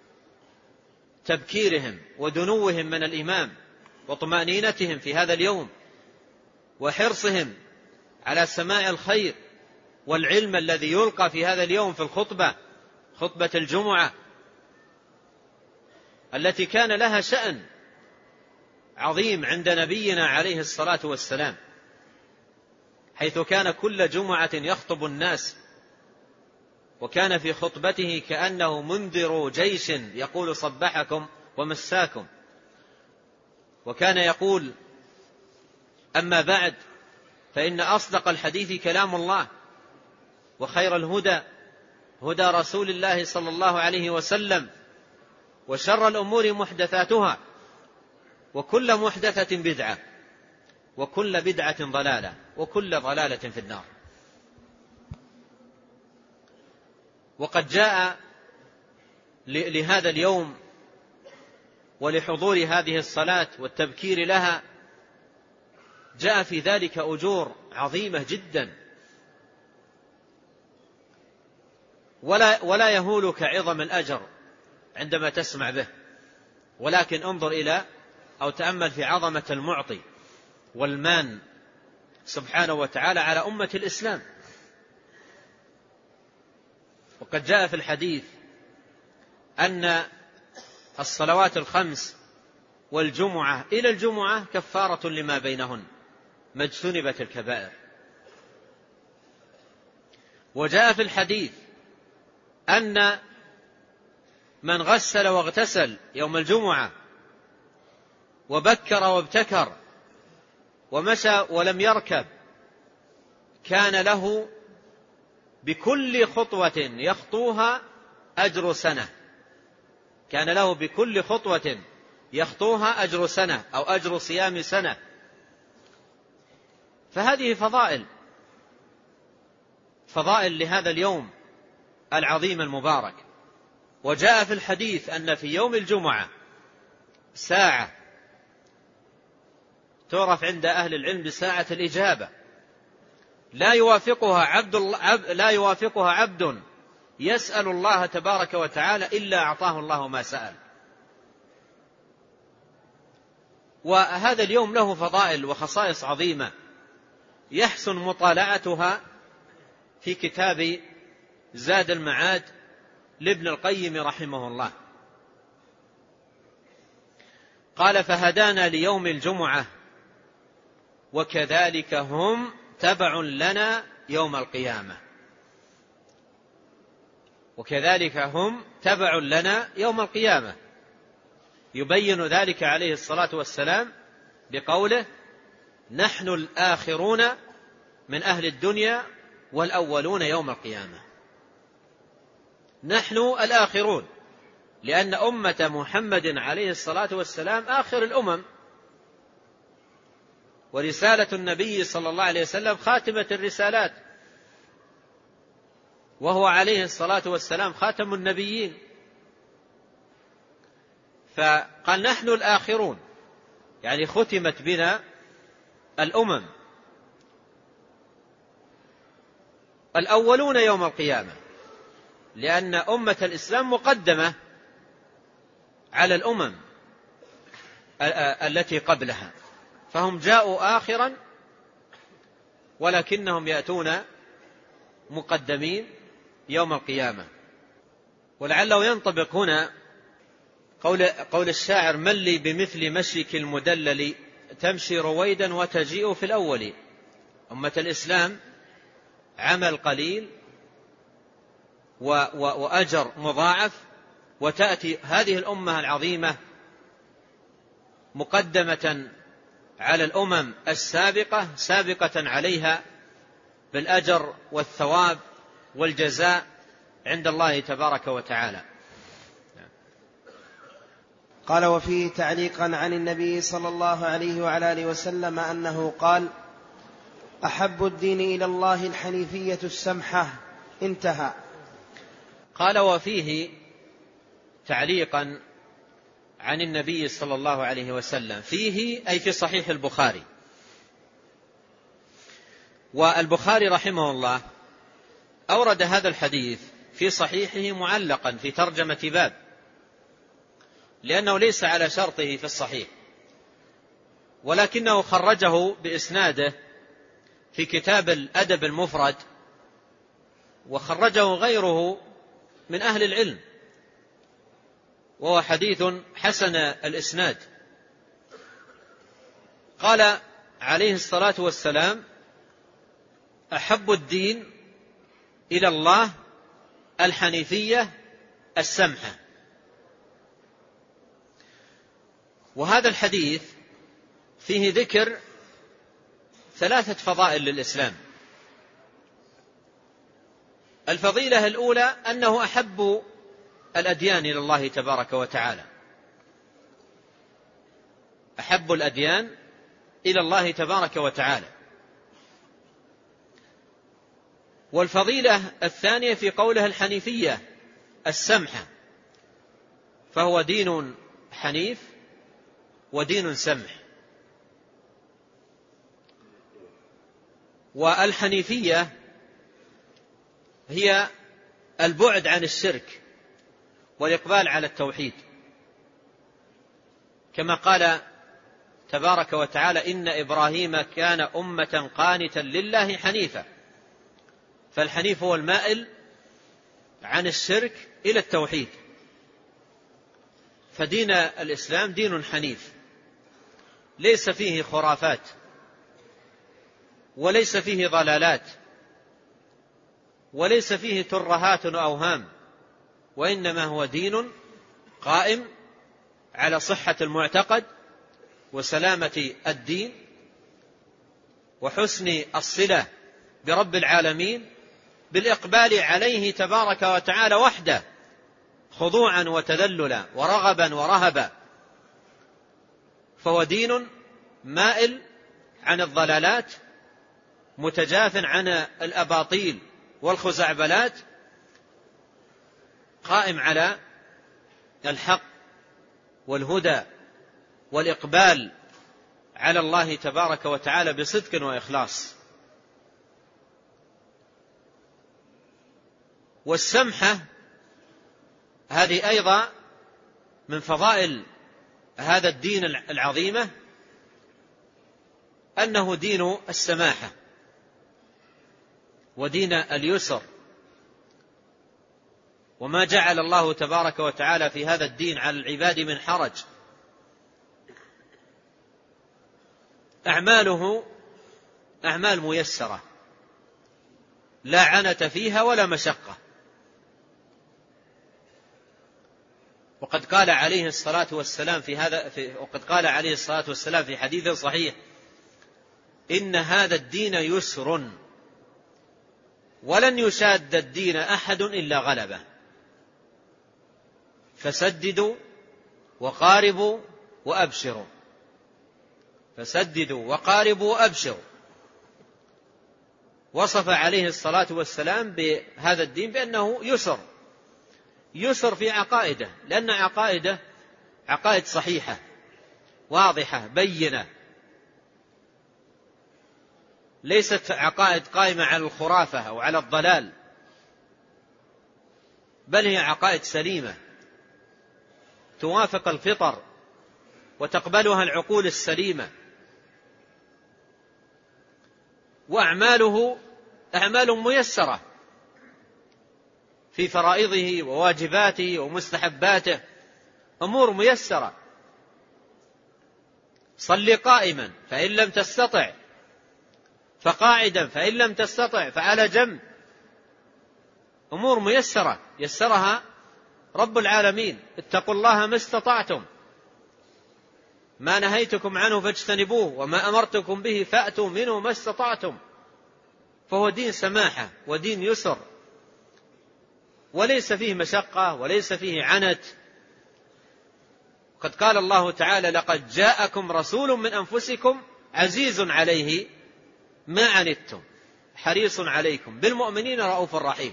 تبكيرهم ودنوهم من الإمام وطمأنينتهم في هذا اليوم وحرصهم على سماع الخير والعلم الذي يلقى في هذا اليوم في الخطبة، خطبة الجمعة التي كان لها شأن عظيم عند نبينا عليه الصلاة والسلام، حيث كان كل جمعة يخطب الناس، وكان في خطبته كأنه منذر جيش يقول صبحكم ومساكم. وكان يقول: أما بعد، فإن أصدق الحديث كلام الله، وخير الهدى هدى رسول الله صلى الله عليه وسلم، وشر الأمور محدثاتها، وكل محدثة بدعة، وكل بدعة ضلالة، وكل ضلالة في النار. وقد جاء لهذا اليوم ولحضور هذه الصلاة والتبكير لها جاء في ذلك أجور عظيمة جدا، ولا, ولا يهولك عظم الأجر عندما تسمع به، ولكن انظر إلى أو تأمل في عظمة المعطي والمان سبحانه وتعالى على أمة الإسلام. وقد جاء في الحديث أن الصلوات الخمس والجمعة إلى الجمعة كفارة لما بينهن ما اجتنبت الكبائر. وجاء في الحديث أن من غسل واغتسل يوم الجمعة وبكر وابتكر ومشى ولم يركب كان له بكل خطوة يخطوها أجر سنة، كان له بكل خطوة يخطوها أجر سنة أو أجر صيام سنة. فهذه فضائل فضائل لهذا اليوم العظيم المبارك. وجاء في الحديث أن في يوم الجمعة ساعة تعرف عند أهل العلم بساعة الإجابة، لا يوافقها عبد لا يوافقها عبد يسأل الله تبارك وتعالى إلا أعطاه الله ما سأل. وهذا اليوم له فضائل وخصائص عظيمة يحسن مطالعتها في كتاب زاد المعاد لابن القيم رحمه الله. قال: فهدانا ليوم الجمعة وكذلك هم تبع لنا يوم القيامة. وكذلك هم تبع لنا يوم القيامة، يبين ذلك عليه الصلاة والسلام بقوله: نحن الآخرون من أهل الدنيا والأولون يوم القيامة. نحن الآخرون لأن أمة محمد عليه الصلاة والسلام آخر الأمم، ورسالة النبي صلى الله عليه وسلم خاتمة الرسالات، وهو عليه الصلاة والسلام خاتم النبيين. فقال: نحن الآخرون، يعني ختمت بنا الأمم. الأولون يوم القيامة لأن أمة الإسلام مقدمة على الأمم التي قبلها، فهم جاءوا آخرا ولكنهم يأتون مقدمين يوم القيامة. ولعله ينطبق هنا قول, قول الشاعر: من لي بمثل مشيك المدلل تمشي رويدا وتجيء في الأول. أمة الإسلام عمل قليل وأجر مضاعف، وتأتي هذه الأمة العظيمة مقدمة على الأمم السابقة سابقة عليها بالأجر والثواب والجزاء عند الله تبارك وتعالى. قال: وفيه تعليقا عن النبي صلى الله عليه وعلى آله وسلم أنه قال: أحب الدين إلى الله الحنيفية السمحة. انتهى. قال: وفيه تعليقا عن النبي صلى الله عليه وسلم، فيه أي في صحيح البخاري. والبخاري رحمه الله أورد هذا الحديث في صحيحه معلقا في ترجمة باب، لأنه ليس على شرطه في الصحيح، ولكنه خرجه بإسناده في كتاب الأدب المفرد، وخرجه غيره من أهل العلم، وهو حديث حسن الإسناد. قال عليه الصلاة والسلام: أحب الدين إلى الله الحنيفية السمحة. وهذا الحديث فيه ذكر ثلاثة فضائل للإسلام. الفضيلة الأولى أنه أحب الأديان إلى الله تبارك وتعالى، أحب الأديان إلى الله تبارك وتعالى. والفضيلة الثانية في قوله الحنيفية السمحة، فهو دين حنيف ودين سمح. والحنيفية هي البعد عن الشرك والإقبال على التوحيد، كما قال تبارك وتعالى: إن إبراهيم كان أمة قانتا لله حنيفا. فالحنيف هو المائل عن الشرك إلى التوحيد. فدين الإسلام دين حنيف، ليس فيه خرافات وليس فيه ضلالات وليس فيه ترهات وأوهام، وإنما هو دين قائم على صحة المعتقد وسلامة الدين وحسن الصلة برب العالمين، بالإقبال عليه تبارك وتعالى وحده، خضوعا وتذللا ورغبا ورهبا. فهو دين مائل عن الضلالات، متجاف عن الأباطيل والخزعبلات، قائم على الحق والهدى والإقبال على الله تبارك وتعالى بصدق وإخلاص. والسمحة هذه أيضا من فضائل هذا الدين العظيمة، أنه دين السماحة ودين اليسر، وما جعل الله تبارك وتعالى في هذا الدين على العباد من حرج. أعماله أعمال ميسرة لا عنة فيها ولا مشقة. وقد قال عليه الصلاة والسلام في هذا في وقد قال عليه الصلاة والسلام في حديث صحيح: إن هذا الدين يسر ولن يشاد الدين أحد إلا غلبه، فسددوا وقاربوا وأبشروا. فسددوا وقاربوا وأبشروا. وصف عليه الصلاة والسلام بهذا الدين بأنه يسر، يسر في عقائده، لأن عقائده عقائد صحيحة واضحة بينة، ليست عقائد قائمة على الخرافة أو على الضلال، بل هي عقائد سليمة توافق الفطر وتقبلها العقول السليمة. وأعماله أعمال ميسرة في فرائضه وواجباته ومستحباته، أمور ميسرة. صل قائما فإن لم تستطع فقاعدا فإن لم تستطع فعلى جنب. أمور ميسرة يسرها رب العالمين. اتقوا الله ما استطعتم، ما نهيتكم عنه فاجتنبوه، وما أمرتكم به فأتوا منه ما استطعتم. فهو دين سماحة ودين يسر، وليس فيه مشقة وليس فيه عنت. قد قال الله تعالى: لقد جاءكم رسول من أنفسكم عزيز عليه ما عنتم حريص عليكم بالمؤمنين رؤوف رحيم.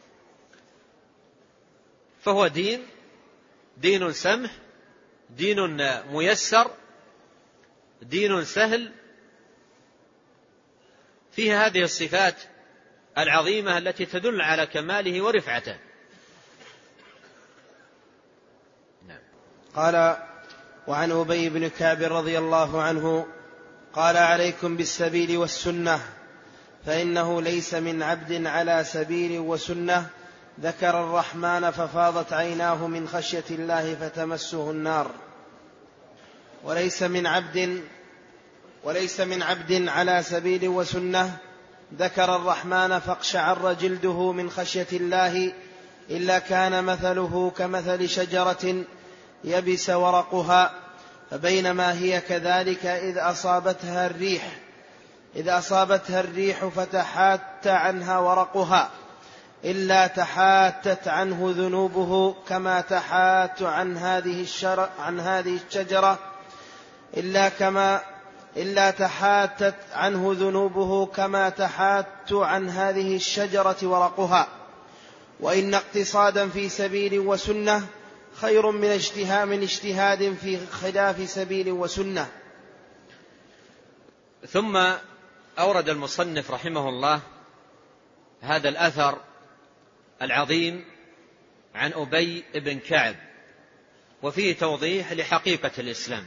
فهو دين دين سمح، دين ميسر، دين سهل، فيه هذه الصفات العظيمة التي تدل على كماله ورفعته. نعم. قال: وعن أبي بن كعب رضي الله عنه قال: عليكم بالسبيل والسنة، فإنه ليس من عبد على سبيل وسنة ذكر الرحمن ففاضت عيناه من خشية الله فتمسه النار، وليس من عبد وليس من عبد على سبيل وسنة ذكر الرحمن فاقشعر جلده من خشية الله إلا كان مثله كمثل شجرة يبس ورقها، فبينما هي كذلك إذ أصابتها الريح إذ أصابتها الريح فتحات عنها ورقها إلا تحاتت عنه ذنوبه كما تحات عن هذه الشر عن هذه الشجرة إلا كما إلا تحاتت عنه ذنوبه كما تحات عن هذه الشجرة ورقها. وإن اقتصادا في سبيل وسنة خير من اجتهاد من اجتهاد في خلاف سبيل وسنة. ثم أورد المصنف رحمه الله هذا الأثر العظيم عن أبي بن كعب، وفيه توضيح لحقيقة الإسلام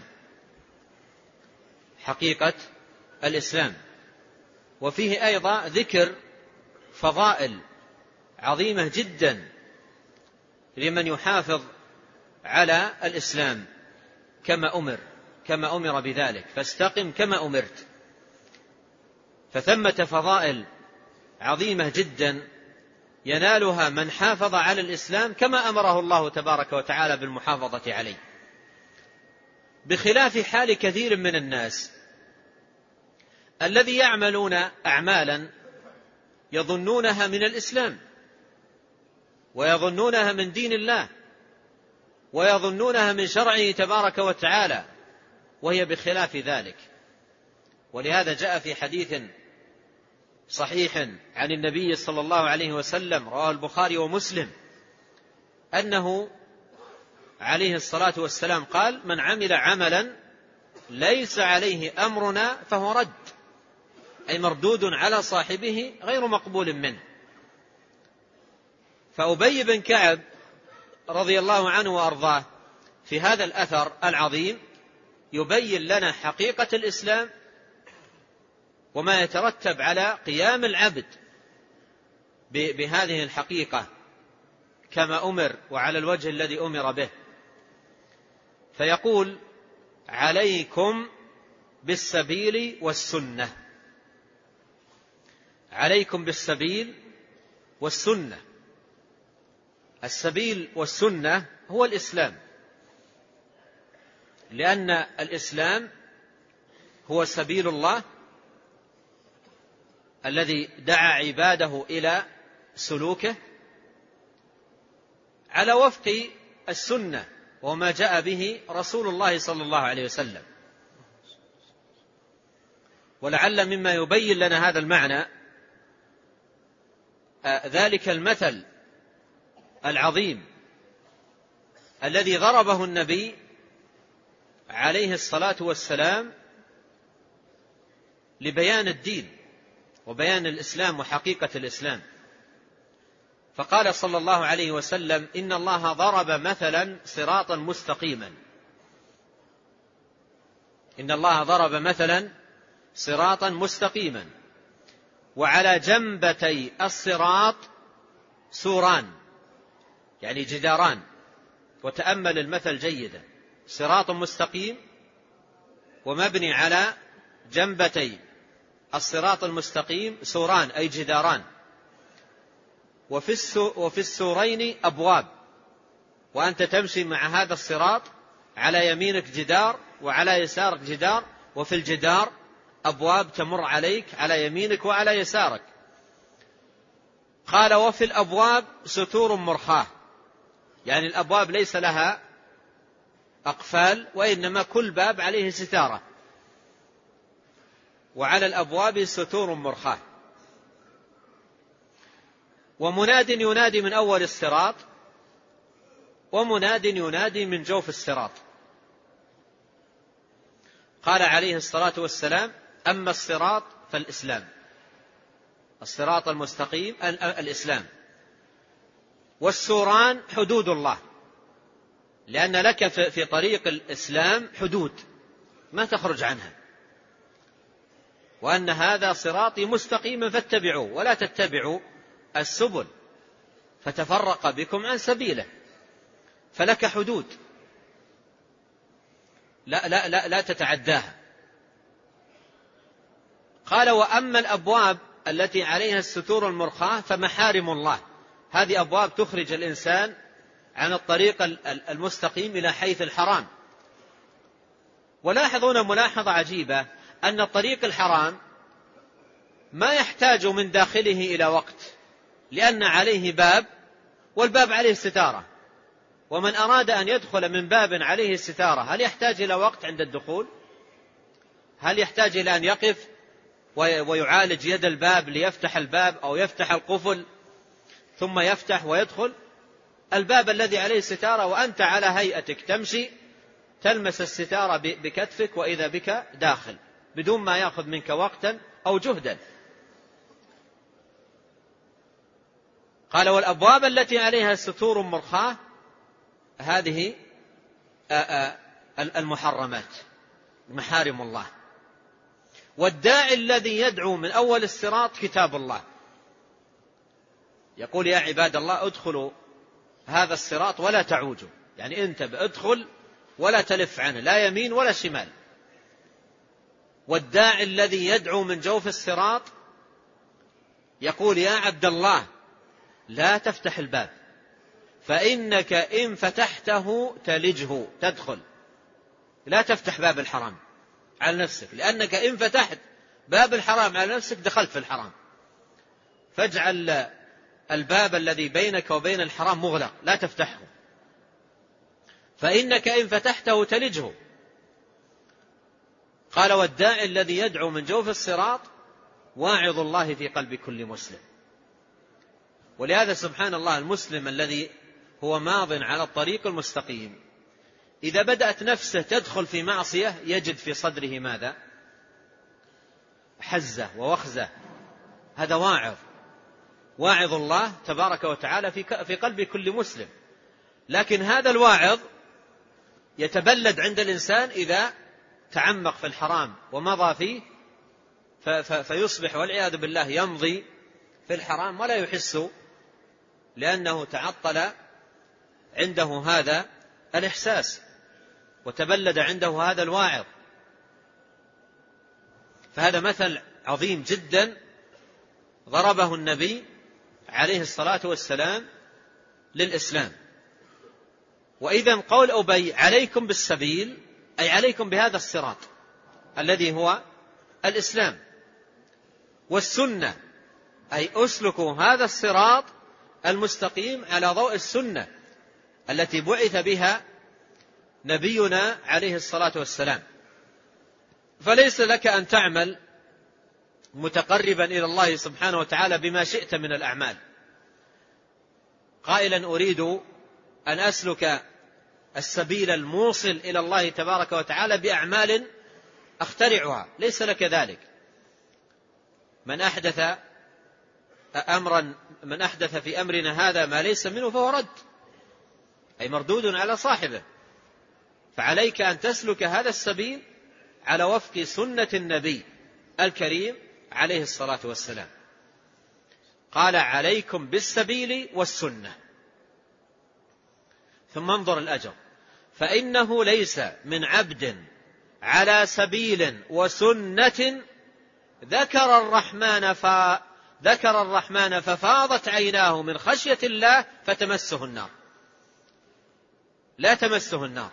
حقيقة الإسلام وفيه أيضا ذكر فضائل عظيمة جدا لمن يحافظ على الإسلام كما أمر كما أمر بذلك، فاستقم كما أمرت. فثمة فضائل عظيمة جدا ينالها من حافظ على الإسلام كما أمره الله تبارك وتعالى بالمحافظة عليه، بخلاف حال كثير من الناس الذي يعملون أعمالا يظنونها من الإسلام ويظنونها من دين الله ويظنونها من شرعه تبارك وتعالى، وهي بخلاف ذلك. ولهذا جاء في حديث صحيح عن النبي صلى الله عليه وسلم رواه البخاري ومسلم أنه عليه الصلاة والسلام قال: من عمل عملا ليس عليه أمرنا فهو رد، أي مردود على صاحبه غير مقبول منه. فأبي بن كعب رضي الله عنه وأرضاه في هذا الأثر العظيم يبين لنا حقيقة الإسلام وما يترتب على قيام العبد بهذه الحقيقة كما أمر وعلى الوجه الذي أمر به. فيقول: عليكم بالسبيل والسنة. عليكم بالسبيل والسنة. السبيل والسنة هو الإسلام، لأن الإسلام هو سبيل الله الذي دعا عباده إلى سلوكه على وفق السنة وما جاء به رسول الله صلى الله عليه وسلم. ولعل مما يبين لنا هذا المعنى ذلك المثل العظيم الذي ضربه النبي عليه الصلاة والسلام لبيان الدين وبيان الإسلام وحقيقة الإسلام. فقال صلى الله عليه وسلم: إن الله ضرب مثلا صراطا مستقيما إن الله ضرب مثلا صراطا مستقيما وعلى جنبتي الصراط سوران، يعني جداران. وتأمل المثل جيدا: صراط مستقيم ومبني على جنبتي الصراط المستقيم سوران، أي جداران. وفي السورين أبواب، وأنت تمشي مع هذا الصراط على يمينك جدار وعلى يسارك جدار، وفي الجدار أبواب تمر عليك على يمينك وعلى يسارك. قال: وفي الأبواب ستور مرخاة، يعني الأبواب ليس لها أقفال وإنما كل باب عليه ستارة. وعلى الأبواب ستور مرخاة، ومناد ينادي من أول الصراط، ومناد ينادي من جوف الصراط. قال عليه الصلاة والسلام: أما الصراط فالإسلام، الصراط المستقيم الإسلام، والسوران حدود الله، لأن لك في طريق الإسلام حدود ما تخرج عنها، وأن هذا صراطي مستقيما فاتبعوه ولا تتبعوا السبل فتفرق بكم عن سبيله، فلك حدود لا, لا, لا, لا تتعداها. قال: وأما الأبواب التي عليها الستور المرخاة فمحارم الله، هذه أبواب تخرج الإنسان عن الطريق المستقيم إلى حيث الحرام. ولاحظون ملاحظة عجيبة، أن الطريق الحرام ما يحتاج من داخله إلى وقت، لأن عليه باب والباب عليه ستارة، ومن أراد أن يدخل من باب عليه ستارة هل يحتاج إلى وقت عند الدخول؟ هل يحتاج إلى أن يقف ويعالج يد الباب ليفتح الباب أو يفتح القفل ثم يفتح ويدخل؟ الباب الذي عليه ستارة وأنت على هيئتك تمشي تلمس الستارة بكتفك وإذا بك داخل بدون ما يأخذ منك وقتا أو جهدا. قال: والأبواب التي عليها ستور مرخاة هذه المحرمات محارم الله. والداعي الذي يدعو من أول الصراط كتاب الله، يقول: يا عباد الله ادخلوا هذا الصراط ولا تعوجوا، يعني انتبه ادخل ولا تلف عنه لا يمين ولا شمال. والداعي الذي يدعو من جوف الصراط يقول: يا عبد الله لا تفتح الباب، فإنك إن فتحته تلجه تدخل، لا تفتح باب الحرام على نفسك، لأنك إن فتحت باب الحرام على نفسك دخلت في الحرام. فاجعل الباب الذي بينك وبين الحرام مغلق لا تفتحه، فإنك إن فتحته تلجه. قال: والداعي الذي يدعو من جوف الصراط واعظ الله في قلب كل مسلم. ولهذا سبحان الله المسلم الذي هو ماض على الطريق المستقيم إذا بدأت نفسه تدخل في معصية يجد في صدره ماذا؟ حزة ووخزة. هذا واعظ واعظ الله تبارك وتعالى في قلب كل مسلم. لكن هذا الواعظ يتبلد عند الإنسان إذا تعمق في الحرام ومضى فيه فيصبح والعياذ بالله يمضي في الحرام ولا يحس، لأنه تعطل عنده هذا الإحساس وتبلد عنده هذا الواعظ. فهذا مثل عظيم جدا ضربه النبي عليه الصلاة والسلام للإسلام. وإذا قول أبي عليكم بالسبيل أي عليكم بهذا الصراط الذي هو الإسلام، والسنة أي أسلكوا هذا الصراط المستقيم على ضوء السنة التي بعث بها نبينا عليه الصلاة والسلام. فليس لك أن تعمل متقربا إلى الله سبحانه وتعالى بما شئت من الأعمال قائلا أريد أن أسلك السبيل الموصل إلى الله تبارك وتعالى بأعمال أخترعها، ليس لك ذلك. من أحدث أمرا من أحدث في أمرنا هذا ما ليس منه فهو رد، أي مردود على صاحبه. فعليك أن تسلك هذا السبيل على وفق سنة النبي الكريم عليه الصلاة والسلام. قال: عليكم بالسبيل والسنة. ثم انظر الأجر: فإنه ليس من عبد على سبيل وسنة ذكر الرحمن فذكر الرحمن ففاضت عيناه من خشية الله فتمسه النار، لا تمسه النار.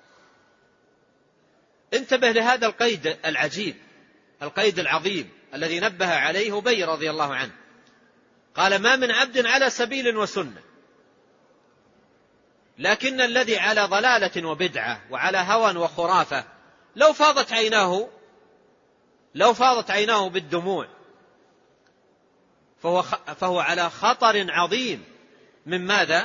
انتبه لهذا القيد العجيب، القيد العظيم الذي نبه عليه أبي رضي الله عنه. قال: ما من عبد على سبيل وسنة، لكن الذي على ضلالة وبدعة وعلى هوى وخرافة لو فاضت عيناه لو فاضت عيناه بالدموع فهو, فهو على خطر عظيم من ماذا؟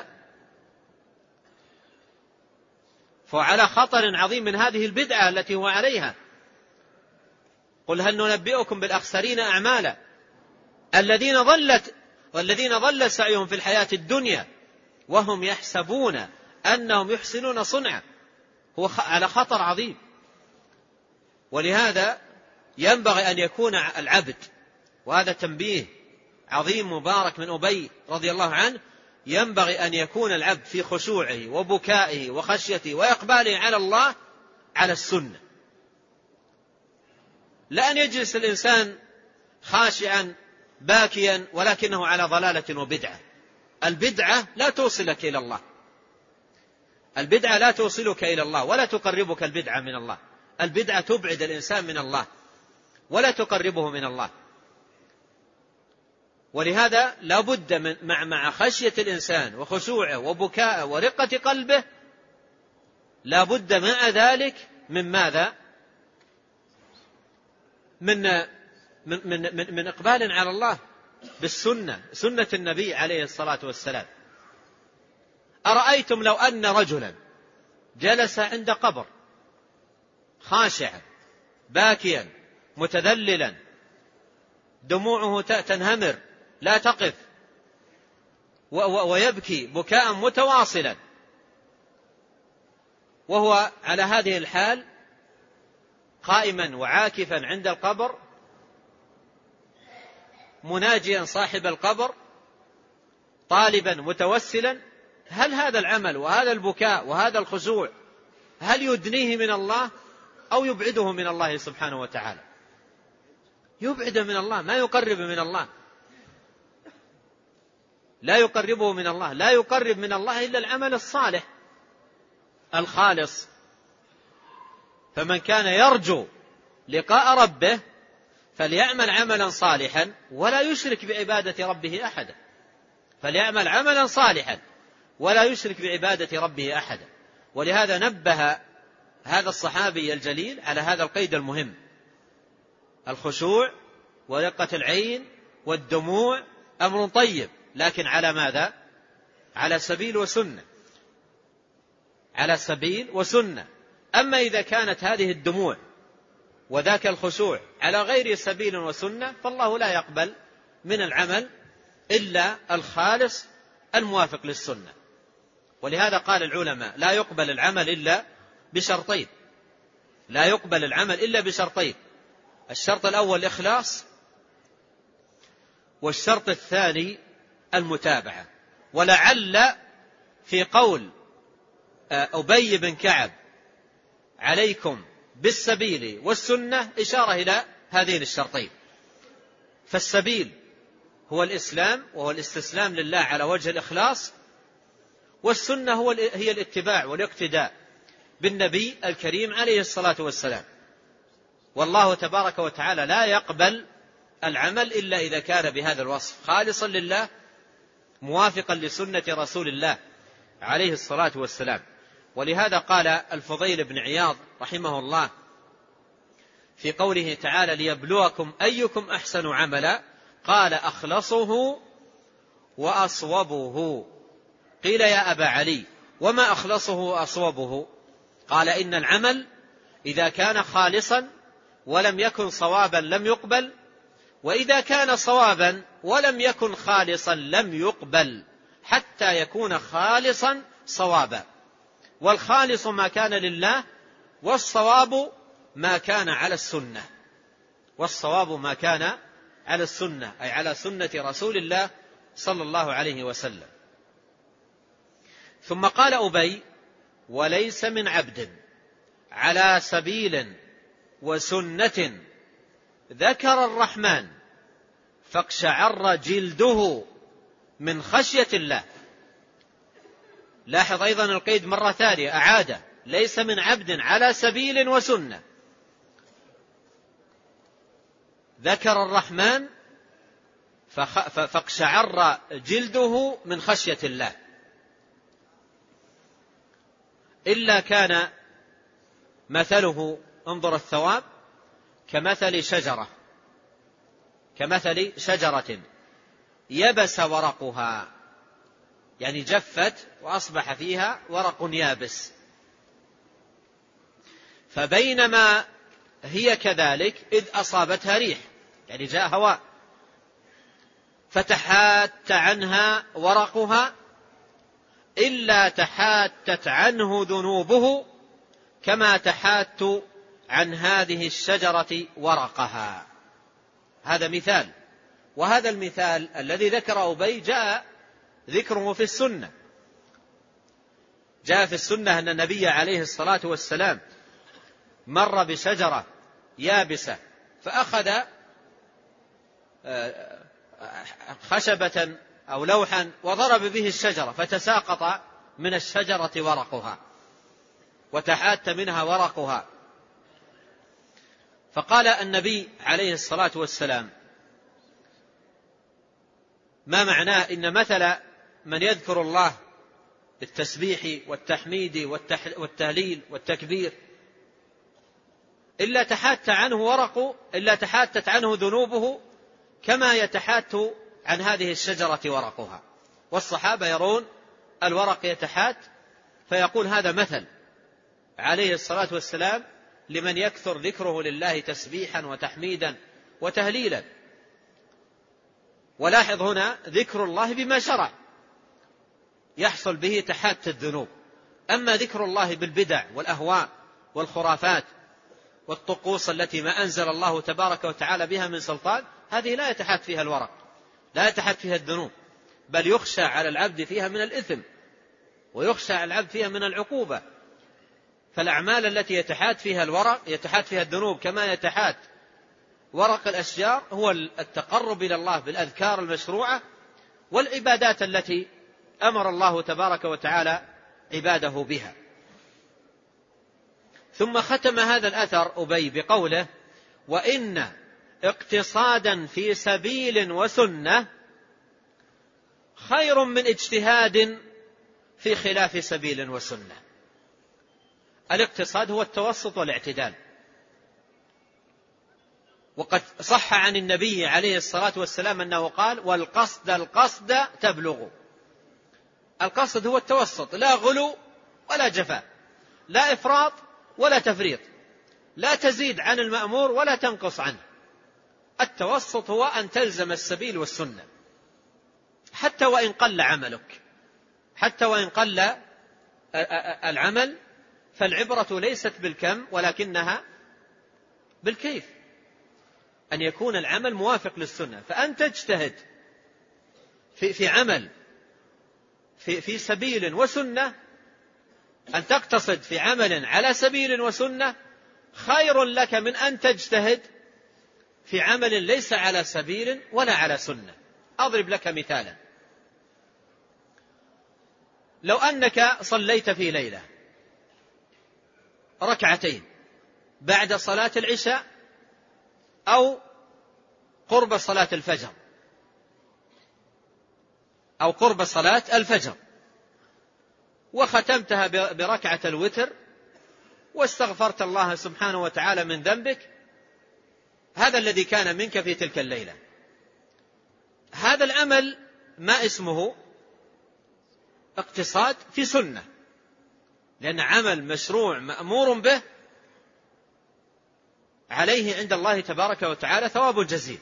فهو على خطر عظيم من هذه البدعة التي هو عليها. قل هل ننبئكم بالأخسرين أعمالا الذين ضلت والذين ضل سعيهم في الحياة الدنيا وهم يحسبون أنهم يحسنون صنعا. هو على خطر عظيم. ولهذا ينبغي أن يكون العبد، وهذا تنبيه عظيم مبارك من أبي رضي الله عنه، ينبغي أن يكون العبد في خشوعه وبكائه وخشيته وإقباله على الله على السنة، لا أن يجلس الإنسان خاشعا باكيا ولكنه على ضلالة وبدعة. البدعة لا توصلك إلى الله، البدعة لا توصلك إلى الله ولا تقربك البدعة من الله. البدعة تبعد الإنسان من الله ولا تقربه من الله. ولهذا لا بد من مع, مع خشية الإنسان وخشوعه وبكاءه ورقة قلبه، لا بد مع ذلك من ماذا؟ من من من, من, من إقبال على الله بالسنة، سنة النبي عليه الصلاة والسلام. أرأيتم لو أن رجلا جلس عند قبر خاشعا باكيا متذللا دموعه تنهمر لا تقف ويبكي بكاء متواصلا، وهو على هذه الحال قائما وعاكفا عند القبر مناجيا صاحب القبر طالبا متوسلا، هل هذا العمل وهذا البكاء وهذا الخشوع هل يدنيه من الله أو يبعده من الله سبحانه وتعالى؟ يبعده من الله، ما يقرب من الله، لا يقربه من الله. لا يقرب من الله إلا العمل الصالح الخالص. فمن كان يرجو لقاء ربه فليعمل عملا صالحا ولا يشرك بعبادة ربه أحدا، فليعمل عملا صالحا ولا يشرك بعبادة ربه أحدا. ولهذا نبه هذا الصحابي الجليل على هذا القيد المهم: الخشوع ورقة العين والدموع أمر طيب، لكن على ماذا؟ على سبيل وسنة، على سبيل وسنة. أما إذا كانت هذه الدموع وذاك الخشوع على غير سبيل وسنة فالله لا يقبل من العمل إلا الخالص الموافق للسنة. ولهذا قال العلماء: لا يقبل العمل إلا بشرطين، لا يقبل العمل إلا بشرطين: الشرط الأول الإخلاص، والشرط الثاني المتابعة. ولعل في قول أبي بن كعب عليكم بالسبيل والسنة إشارة إلى هذين الشرطين. فالسبيل هو الإسلام وهو الاستسلام لله على وجه الإخلاص، والسنة هو هي الاتباع والاقتداء بالنبي الكريم عليه الصلاة والسلام. والله تبارك وتعالى لا يقبل العمل إلا إذا كان بهذا الوصف خالصا لله موافقا لسنة رسول الله عليه الصلاة والسلام. ولهذا قال الفضيل بن عياض رحمه الله في قوله تعالى: ليبلوكم أيكم أحسن عملا، قال: أخلصه وأصوبه. قيل: يا أبا علي وما أخلصه وأصوبه؟ قال: إن العمل إذا كان خالصا ولم يكن صوابا لم يقبل، وإذا كان صوابا ولم يكن خالصا لم يقبل، حتى يكون خالصا صوابا. والخالص ما كان لله، والصواب ما كان على السنة، والصواب ما كان على السنة أي على سنة رسول الله صلى الله عليه وسلم. ثم قال أبي: وليس من عبد على سبيل وسنة ذكر الرحمن فاقشعر جلده من خشية الله. لاحظ أيضا القيد مرة ثانية أعاده: ليس من عبد على سبيل وسنة ذكر الرحمن فاقشعر جلده من خشية الله، إلا كان مثله، انظر الثواب، كمثل شجرة كمثل شجرة يبس ورقها، يعني جفت وأصبح فيها ورق يابس، فبينما هي كذلك إذ أصابتها ريح، يعني جاء هواء فتحات عنها ورقها إلا تحاتت عنه ذنوبه كما تحات عن هذه الشجرة ورقها. هذا مثال، وهذا المثال الذي ذكره أبي جاء ذكره في السنة. جاء في السنة أن النبي عليه الصلاة والسلام مر بشجرة يابسة فأخذ خشبة أو لوحا وضرب به الشجرة فتساقط من الشجرة ورقها وتحات منها ورقها. فقال النبي عليه الصلاة والسلام: ما معناه إن مثل من يذكر الله بالتسبيح والتحميد والتهليل والتكبير إلا تحات عنه ورقه إلا تحاتت عنه ذنوبه كما يتحات عن هذه الشجرة ورقها. والصحابة يرون الورق يتحات، فيقول هذا مثل عليه الصلاة والسلام لمن يكثر ذكره لله تسبيحا وتحميدا وتهليلا. ولاحظ هنا ذكر الله بما شرع يحصل به تحات الذنوب، أما ذكر الله بالبدع والأهواء والخرافات والطقوس التي ما أنزل الله تبارك وتعالى بها من سلطان، هذه لا يتحات فيها الورق، لا يتحات فيها الذنوب، بل يخشى على العبد فيها من الإثم ويخشى على العبد فيها من العقوبة. فالأعمال التي يتحات فيها الورق يتحات فيها الذنوب كما يتحات ورق الأشجار هو التقرب إلى الله بالأذكار المشروعة والعبادات التي أمر الله تبارك وتعالى عباده بها. ثم ختم هذا الأثر أبي بقوله: وإن اقتصادا في سبيل وسنة خير من اجتهاد في خلاف سبيل وسنة. الاقتصاد هو التوسط والاعتدال، وقد صح عن النبي عليه الصلاة والسلام أنه قال: والقصد القصد تبلغ. القصد هو التوسط، لا غلو ولا جفاء، لا إفراط ولا تفريط، لا تزيد عن المأمور ولا تنقص عنه. التوسط هو أن تلزم السبيل والسنة حتى وإن قل عملك، حتى وإن قل العمل، فالعبرة ليست بالكم ولكنها بالكيف، أن يكون العمل موافق للسنة. فأنت تجتهد في, في عمل في, في سبيل وسنة، أن تقتصد في عمل على سبيل وسنة خير لك من أن تجتهد في عمل ليس على سبيل ولا على سنة. أضرب لك مثالا: لو أنك صليت في ليلة ركعتين بعد صلاة العشاء أو قرب صلاة الفجر أو قرب صلاة الفجر، وختمتها بركعة الوتر واستغفرت الله سبحانه وتعالى من ذنبك، هذا الذي كان منك في تلك الليلة. هذا العمل ما اسمه اقتصاد في سنة، لأن عمل مشروع مأمور به عليه عند الله تبارك وتعالى ثواب جزيل.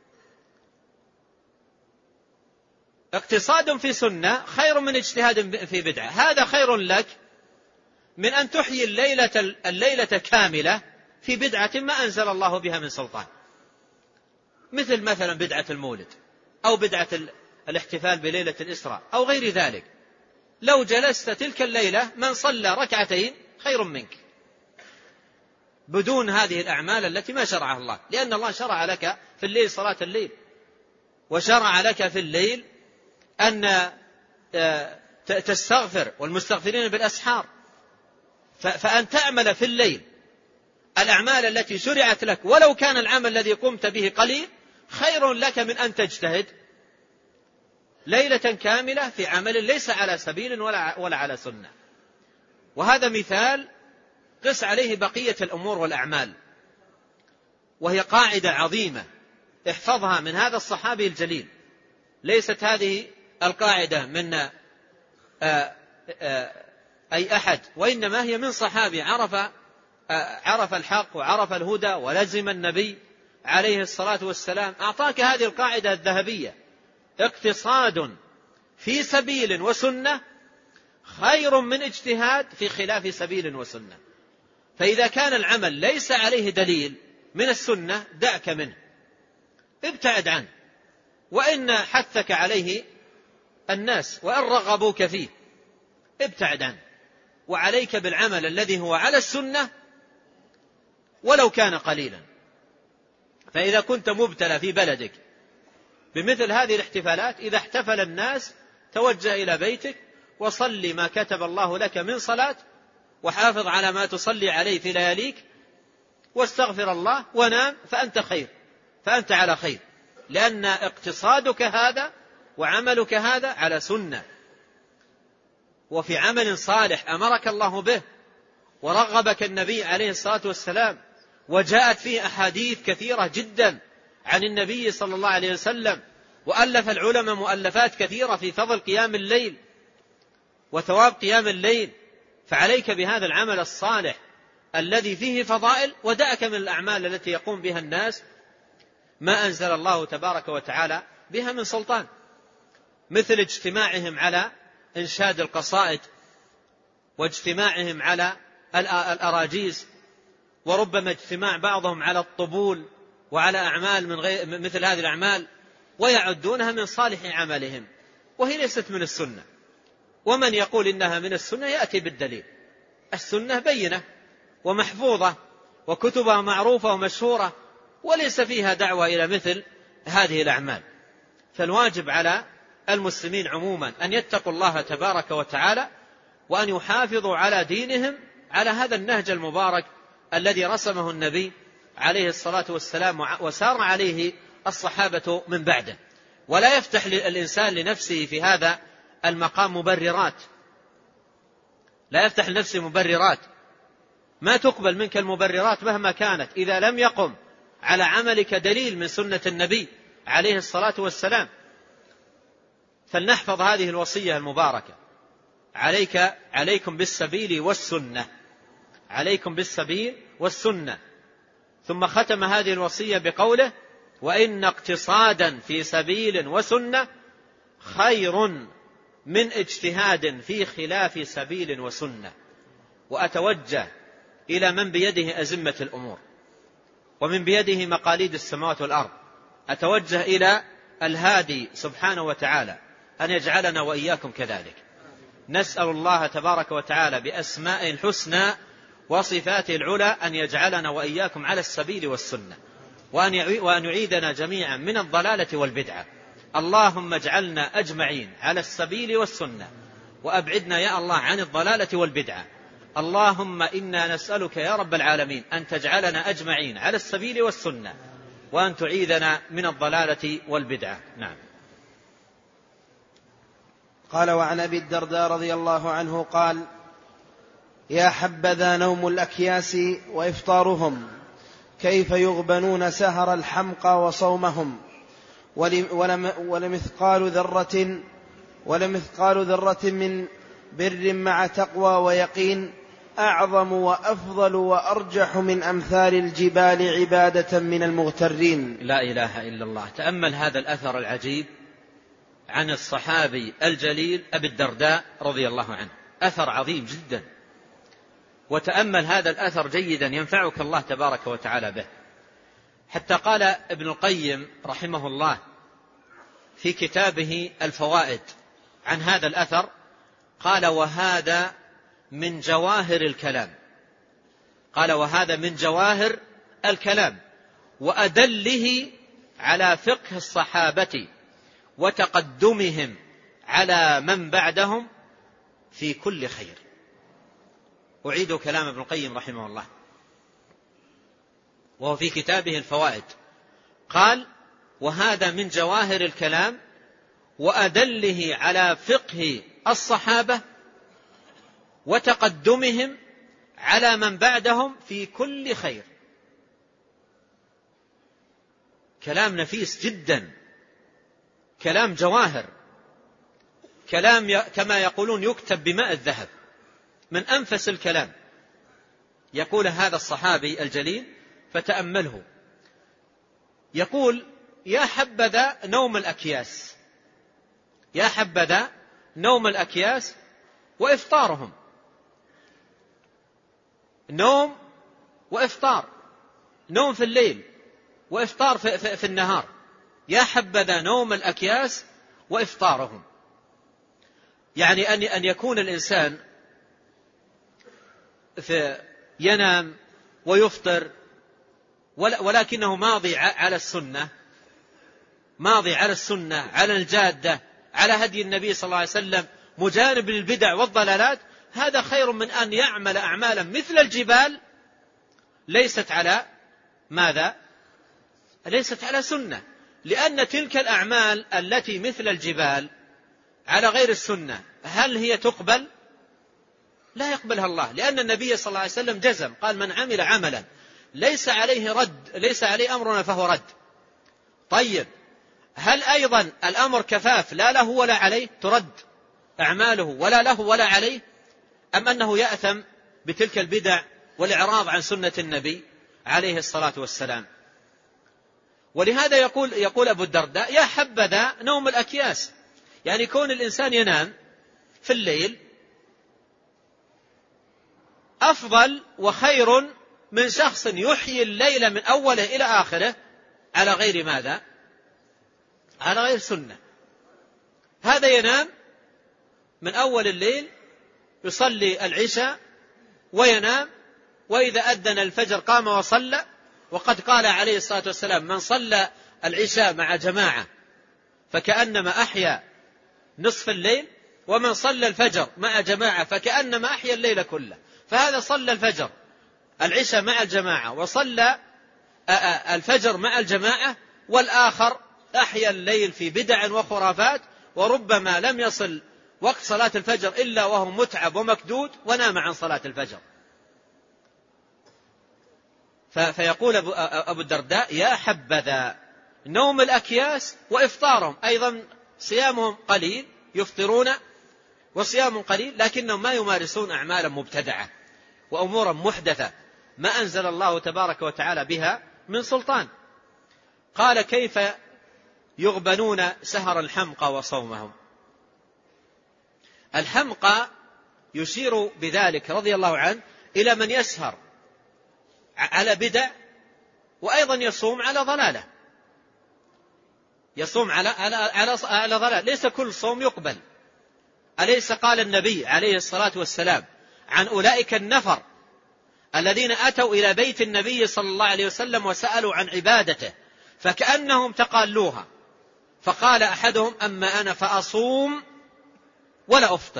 اقتصاد في سنة خير من اجتهاد في بدعة. هذا خير لك من أن تحيي الليلة, الليلة كاملة في بدعة ما أنزل الله بها من سلطان، مثل مثلا بدعة المولد أو بدعة الاحتفال بليلة الإسراء أو غير ذلك. لو جلست تلك الليلة من صلى ركعتين خير منك بدون هذه الأعمال التي ما شرعها الله، لأن الله شرع لك في الليل صلاة الليل، وشرع لك في الليل أن تستغفر والمستغفرين بالأسحار. فأن تعمل في الليل الأعمال التي شرعت لك ولو كان العمل الذي قمت به قليل خير لك من أن تجتهد ليلة كاملة في عمل ليس على سبيل ولا, ولا على سنة. وهذا مثال قس عليه بقية الأمور والأعمال. وهي قاعدة عظيمة احفظها من هذا الصحابي الجليل. ليست هذه القاعدة من آآ آآ أي أحد، وإنما هي من صحابي عرف عرف الحق وعرف الهدى ولزم النبي عليه الصلاة والسلام. أعطاك هذه القاعدة الذهبية: اقتصاد في سبيل وسنة خير من اجتهاد في خلاف سبيل وسنة. فإذا كان العمل ليس عليه دليل من السنة دعك منه، ابتعد عنه، وإن حثك عليه الناس وإن رغبوك فيه ابتعد عنه، وعليك بالعمل الذي هو على السنة ولو كان قليلا. فإذا كنت مبتلى في بلدك بمثل هذه الاحتفالات، إذا احتفل الناس توجه إلى بيتك وصلي ما كتب الله لك من صلاة، وحافظ على ما تصلي عليه في لياليك، واستغفر الله ونام، فأنت خير، فأنت على خير، لأن اقتصادك هذا وعملك هذا على سنة وفي عمل صالح أمرك الله به ورغبك النبي عليه الصلاة والسلام، وجاءت فيه أحاديث كثيرة جدا عن النبي صلى الله عليه وسلم، وألف العلماء مؤلفات كثيرة في فضل قيام الليل وثواب قيام الليل. فعليك بهذا العمل الصالح الذي فيه فضائل، ودعك من الأعمال التي يقوم بها الناس ما أنزل الله تبارك وتعالى بها من سلطان، مثل اجتماعهم على إنشاد القصائد، واجتماعهم على الأراجيز، وربما اجتماع بعضهم على الطبول وعلى أعمال من غير مثل هذه الأعمال، ويعدونها من صالح عملهم، وهي ليست من السنة. ومن يقول إنها من السنة يأتي بالدليل. السنة بينة ومحفوظة وكتبها معروفة ومشهورة، وليس فيها دعوة إلى مثل هذه الأعمال. فالواجب على المسلمين عموما أن يتقوا الله تبارك وتعالى، وأن يحافظوا على دينهم على هذا النهج المبارك الذي رسمه النبي عليه الصلاة والسلام وسار عليه الصحابة من بعده. ولا يفتح الإنسان لنفسه في هذا المقام مبررات، لا يفتح لنفسه مبررات، ما تقبل منك المبررات مهما كانت إذا لم يقم على عملك دليل من سنة النبي عليه الصلاة والسلام. فلنحفظ هذه الوصية المباركة: عليك عليكم بالسبيل والسنة، عليكم بالسبيل والسنة. ثم ختم هذه الوصية بقوله: وإن اقتصادا في سبيل وسنة خير من اجتهاد في خلاف سبيل وسنة. وأتوجه إلى من بيده أزمة الأمور ومن بيده مقاليد السماوات والأرض، أتوجه إلى الهادي سبحانه وتعالى أن يجعلنا وإياكم كذلك. نسأل الله تبارك وتعالى بأسمائه الحسنى وصفاته العلى أن يجعلنا وإياكم على السبيل والسنة، وأن يعيدنا جميعا من الضلالة والبدعة. اللهم اجعلنا أجمعين على السبيل والسنة، وأبعدنا يا الله عن الضلالة والبدعة. اللهم إنا نسألك يا رب العالمين أن تجعلنا أجمعين على السبيل والسنة، وأن تعيذنا من الضلالة والبدعة. نعم. قال: وعن أبي الدرداء رضي الله عنه قال: يا حبذا نوم الأكياس وإفطارهم، كيف يغبنون سهر الحمقى وصومهم، ولمثقال ذرة ولمثقال ذرة من بر مع تقوى ويقين أعظم وأفضل وأرجح من أمثال الجبال عبادة من المغترين. لا إله إلا الله. تأمل هذا الأثر العجيب عن الصحابي الجليل أبي الدرداء رضي الله عنه، أثر عظيم جدا. وتأمل هذا الأثر جيدا ينفعك الله تبارك وتعالى به. حتى قال ابن القيم رحمه الله في كتابه الفوائد عن هذا الأثر، قال: وهذا من جواهر الكلام، قال وهذا من جواهر الكلام وأدله على فقه الصحابة وتقدمهم على من بعدهم في كل خير. أعيد كلام ابن القيم رحمه الله وهو في كتابه الفوائد، قال: وهذا من جواهر الكلام وأدله على فقه الصحابة وتقدمهم على من بعدهم في كل خير. كلام نفيس جدا، كلام جواهر، كلام كما يقولون يكتب بماء الذهب، من أنفس الكلام. يقول هذا الصحابي الجليل فتأمله، يقول: يا حبذا نوم الأكياس، يا حبذا نوم الأكياس وإفطارهم، نوم وإفطار، نوم في الليل وإفطار في, في, في النهار، يا حبذا نوم الأكياس وإفطارهم. يعني أن أن يكون الإنسان في ينام ويفطر ولكنه ماضي على السنة، ماضي على السنة، على الجادة، على هدي النبي صلى الله عليه وسلم، مجانب للبدع والضلالات، هذا خير من أن يعمل أعمالا مثل الجبال ليست على ماذا؟ ليست على سنة. لأن تلك الأعمال التي مثل الجبال على غير السنة هل هي تقبل؟ لا يقبلها الله، لأن النبي صلى الله عليه وسلم جزم، قال: من عمل عملا ليس عليه رد ليس عليه أمرنا فهو رد. طيب، هل أيضا الأمر كفاف لا له ولا عليه، ترد أعماله ولا له ولا عليه، أم أنه يأثم بتلك البدع والإعراض عن سنة النبي عليه الصلاة والسلام؟ ولهذا يقول, يقول أبو الدرداء: يا حبذا نوم الأكياس، يعني كون الإنسان ينام في الليل أفضل وخير من شخص يحيي الليل من أوله إلى آخره على غير ماذا؟ على غير سنة. هذا ينام من أول الليل يصلي العشاء وينام، وإذا أذن الفجر قام وصلى، وقد قال عليه الصلاة والسلام: من صلى العشاء مع جماعة فكأنما أحيا نصف الليل، ومن صلى الفجر مع جماعة فكأنما أحيا الليل كله. فهذا صلى الفجر العشاء مع الجماعة وصلى الفجر مع الجماعة، والآخر أحيا الليل في بدع وخرافات، وربما لم يصل وقت صلاة الفجر إلا وهو متعب ومكدود ونام عن صلاة الفجر. فيقول أبو الدرداء: يا حبذا نوم الأكياس وإفطارهم، أيضا صيامهم قليل، يفطرون وصيام قليل، لكنهم ما يمارسون أعمالا مبتدعة وأمورا محدثة ما أنزل الله تبارك وتعالى بها من سلطان. قال: كيف يغبنون سهر الحمقى وصومهم. الحمقى يشير بذلك رضي الله عنه إلى من يسهر على بدع وأيضا يصوم على ضلالة، يصوم على على على, على ضلالة. ليس كل صوم يقبل. أليس قال النبي عليه الصلاة والسلام عن أولئك النفر الذين أتوا إلى بيت النبي صلى الله عليه وسلم وسألوا عن عبادته فكأنهم تقالوها، فقال أحدهم: أما أنا فأصوم ولا أفطر،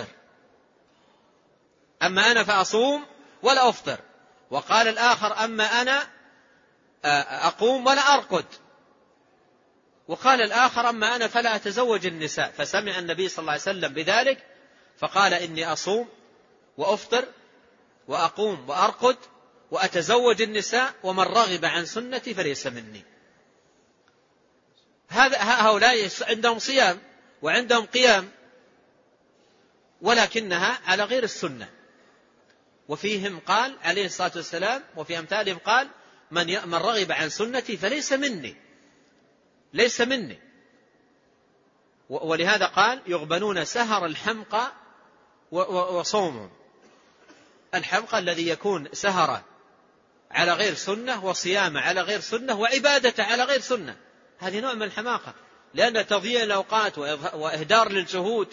أما أنا فأصوم ولا أفطر. وقال الآخر: أما أنا أقوم ولا أرقد. وقال الآخر: أما أنا فلا أتزوج النساء. فسمع النبي صلى الله عليه وسلم بذلك فقال: إني أصوم وأفطر وأقوم وأرقد وأتزوج النساء، ومن رغب عن سنتي فليس مني. هذا هؤلاء عندهم صيام وعندهم قيام، ولكنها على غير السنة. وفيهم قال عليه الصلاة والسلام، وفي أمثالهم قال: من من رغب عن سنتي فليس مني، ليس مني. ولهذا قال: يغبنون سهر الحمقى وصومهم. الحمقى الذي يكون سهرة على غير سنة، وصيامة على غير سنة، وعبادة على غير سنة، هذه نوع من الحماقة، لأن تضييع الأوقات وإهدار للجهود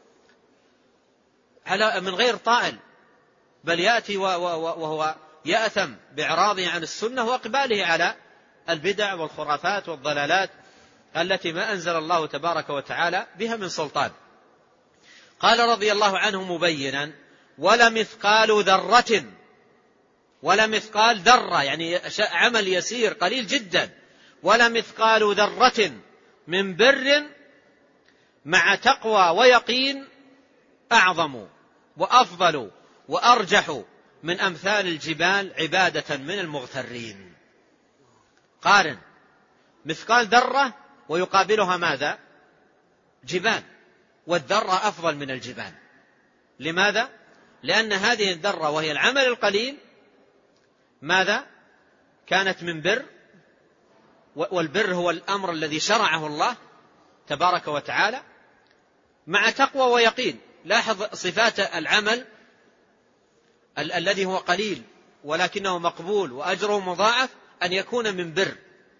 على من غير طائل، بل يأتي وهو يأثم بإعراضه عن السنة وإقباله على البدع والخرافات والضلالات التي ما أنزل الله تبارك وتعالى بها من سلطان. قال رضي الله عنه مبينا: ولا مثقال ذرة، ولا مثقال ذرة يعني عمل يسير قليل جدا، ولا مثقال ذرة من بر مع تقوى ويقين أعظم وأفضل وأرجح من أمثال الجبال عبادة من المغترين. قارن مثقال ذرة ويقابلها ماذا؟ جبال، والذرة أفضل من الجبال. لماذا؟ لأن هذه الذرة وهي العمل القليل ماذا؟ كانت من بر، والبر هو الأمر الذي شرعه الله تبارك وتعالى مع تقوى ويقين. لاحظ صفات العمل ال- الذي هو قليل ولكنه مقبول وأجره مضاعف، أن يكون من بر،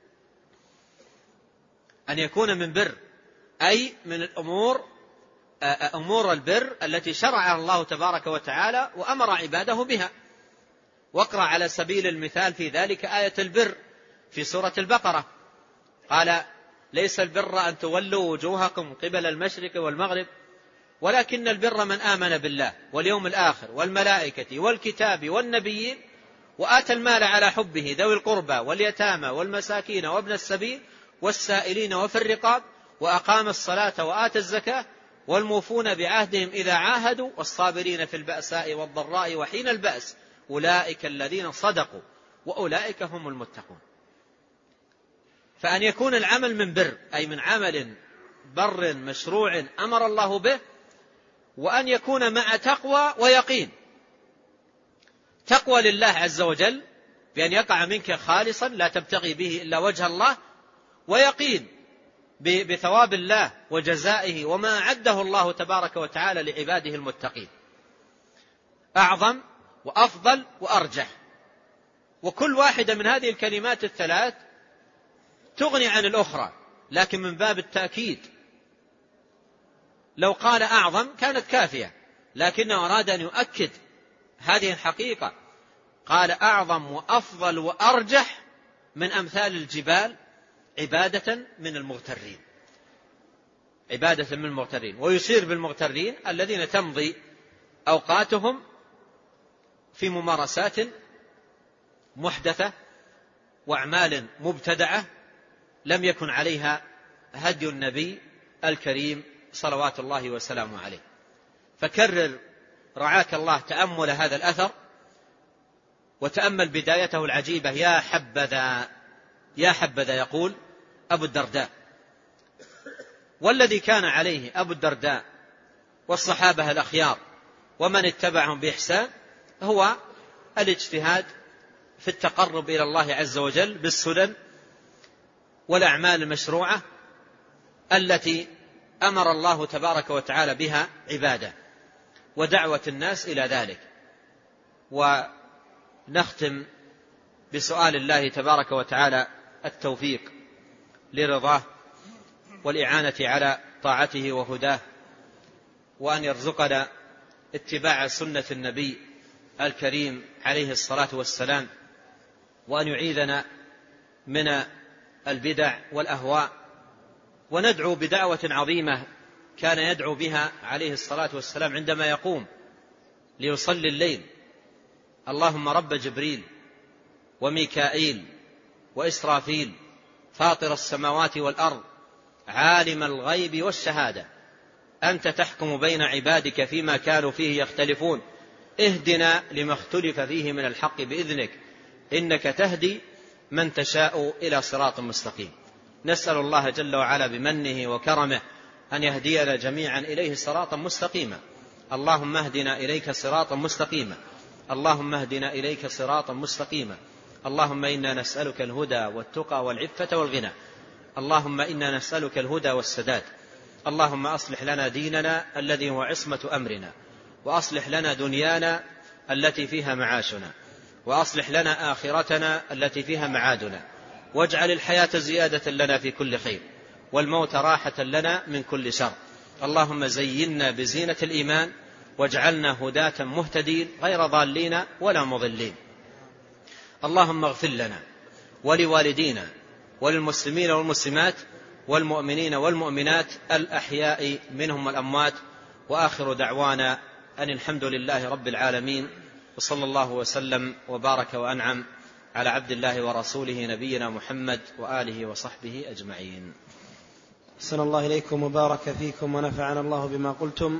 أن يكون من بر أي من الأمور أمور البر التي شرعها الله تبارك وتعالى وأمر عباده بها. واقرأ على سبيل المثال في ذلك آية البر في سورة البقرة، قال ليس البر أن تولوا وجوهكم قبل المشرق والمغرب ولكن البر من آمن بالله واليوم الآخر والملائكة والكتاب والنبيين وآتى المال على حبه ذوي القربى واليتامى والمساكين وابن السبيل والسائلين وفي الرقاب وأقام الصلاة وآتى الزكاة والموفون بعهدهم إذا عاهدوا والصابرين في البأساء والضراء وحين البأس أولئك الذين صدقوا وأولئك هم المتقون. فأن يكون العمل من بر أي من عمل بر مشروع أمر الله به، وأن يكون مع تقوى ويقين. تقوى لله عز وجل بأن يقع منك خالصا لا تبتغي به إلا وجه الله، ويقين بثواب الله وجزائه وما أعده الله تبارك وتعالى لعباده المتقين. أعظم وأفضل وأرجح، وكل واحدة من هذه الكلمات الثلاث تغني عن الأخرى لكن من باب التأكيد. لو قال أعظم كانت كافية، لكنه أراد أن يؤكد هذه الحقيقة، قال أعظم وأفضل وأرجح من أمثال الجبال عبادة من المغترين، عبادة من المغترين. ويشير بالمغترين الذين تمضي أوقاتهم في ممارسات محدثة وأعمال مبتدعة لم يكن عليها هدي النبي الكريم صلوات الله وسلامه عليه. فكرر رعاك الله تأمل هذا الأثر وتأمل بدايته العجيبة. يا حبذا يا حبذا يقول أبو الدرداء، والذي كان عليه أبو الدرداء والصحابة الأخيار ومن اتبعهم بإحسان هو الاجتهاد في التقرب إلى الله عز وجل بالسنن والأعمال المشروعة التي أمر الله تبارك وتعالى بها عباده، ودعوة الناس إلى ذلك. ونختم بسؤال الله تبارك وتعالى التوفيق لرضاه والإعانة على طاعته وهداه، وأن يرزقنا اتباع سنة النبي الكريم عليه الصلاة والسلام، وأن يعيذنا من البدع والأهواء. وندعو بدعوة عظيمة كان يدعو بها عليه الصلاة والسلام عندما يقوم ليصلي الليل: اللهم رب جبريل وميكائيل وإسرافيل فاطر السماوات والأرض عالم الغيب والشهادة أنت تحكم بين عبادك فيما كانوا فيه يختلفون اهدنا لما اختلف فيه من الحق بإذنك إنك تهدي من تشاء إلى صراط مستقيم. نسأل الله جل وعلا بمنه وكرمه أن يهدينا جميعا إليه صراطا مستقيما. اللهم اهدنا إليك صراطا مستقيما، اللهم اهدنا إليك صراطا مستقيما. اللهم إنا نسألك الهدى والتقى والعفة والغنى. اللهم إنا نسألك الهدى والسداد. اللهم أصلح لنا ديننا الذي هو عصمة أمرنا، وأصلح لنا دنيانا التي فيها معاشنا، وأصلح لنا آخرتنا التي فيها معادنا، واجعل الحياة زيادة لنا في كل خير والموت راحة لنا من كل شر. اللهم زينا بزينة الإيمان واجعلنا هداة مهتدين غير ضالين ولا مضلين. اللهم اغفر لنا ولوالدينا وللمسلمين والمسلمات والمؤمنين والمؤمنات الأحياء منهم والأموات. وآخر دعوانا أن الحمد لله رب العالمين، وصلى الله وسلم وبارك وأنعم على عبد الله ورسوله نبينا محمد وآله وصحبه أجمعين. أحسن الله إليكم وبارك فيكم ونفعنا الله بما قلتم،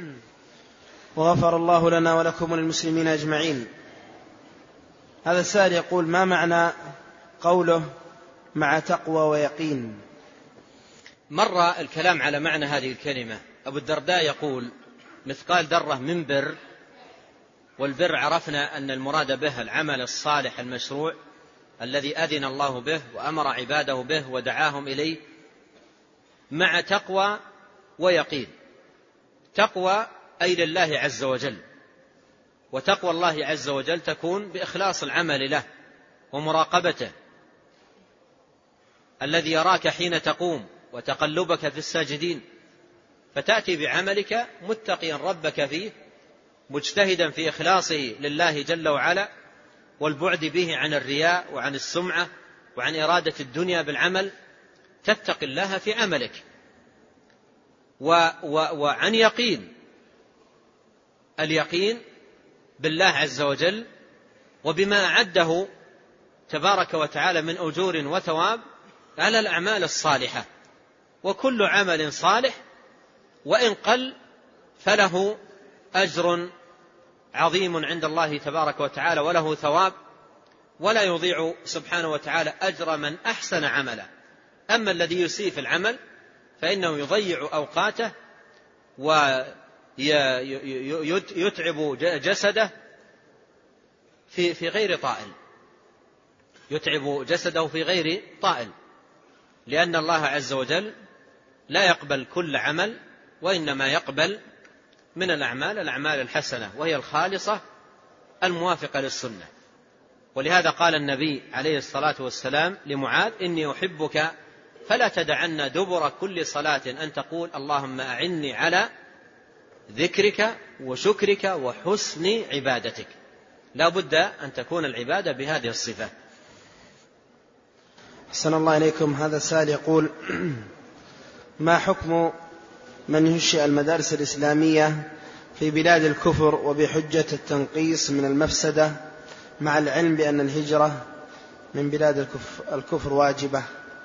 وغفر الله لنا ولكم وللمسلمين أجمعين. هذا السائل يقول: ما معنى قوله مع تقوى ويقين. مر الكلام على معنى هذه الكلمة. أبو الدرداء يقول مثقال ذرة من بر، والبر عرفنا أن المراد به العمل الصالح المشروع الذي أذن الله به وأمر عباده به ودعاهم إليه، مع تقوى ويقين. تقوى أي لله عز وجل، وتقوى الله عز وجل تكون بإخلاص العمل له ومراقبته، الذي يراك حين تقوم وتقلبك في الساجدين، فتأتي بعملك متقيا ربك فيه، مجتهدا في إخلاصه لله جل وعلا، والبعد به عن الرياء وعن السمعة وعن إرادة الدنيا بالعمل، تتقي الله في عملك. و و وعن يقين، اليقين بالله عز وجل وبما أعده تبارك وتعالى من أجور وثواب على الأعمال الصالحة. وكل عمل صالح وإن قل فله أجر عظيم عند الله تبارك وتعالى وله ثواب، ولا يضيع سبحانه وتعالى أجر من أحسن عملا. أما الذي يسيء في العمل فإنه يضيع أوقاته ويتعب جسده في في غير طائل، يتعب جسده في غير طائل، لأن الله عز وجل لا يقبل كل عمل، وإنما يقبل من الأعمال الأعمال الحسنة، وهي الخالصة الموافقة للسنة. ولهذا قال النبي عليه الصلاة والسلام لمعاذ: إني أحبك فلا تدعن دبر كل صلاة أن تقول اللهم أعني على ذكرك وشكرك وحسن عبادتك. لا بد أن تكون العبادة بهذه الصفة. أحسن الله إليكم. هذا السائل يقول: ما حكم من ينشئ المدارس الإسلامية في بلاد الكفر وبحجة التنقيص من المفسدة، مع العلم بأن الهجرة من بلاد الكفر واجبة؟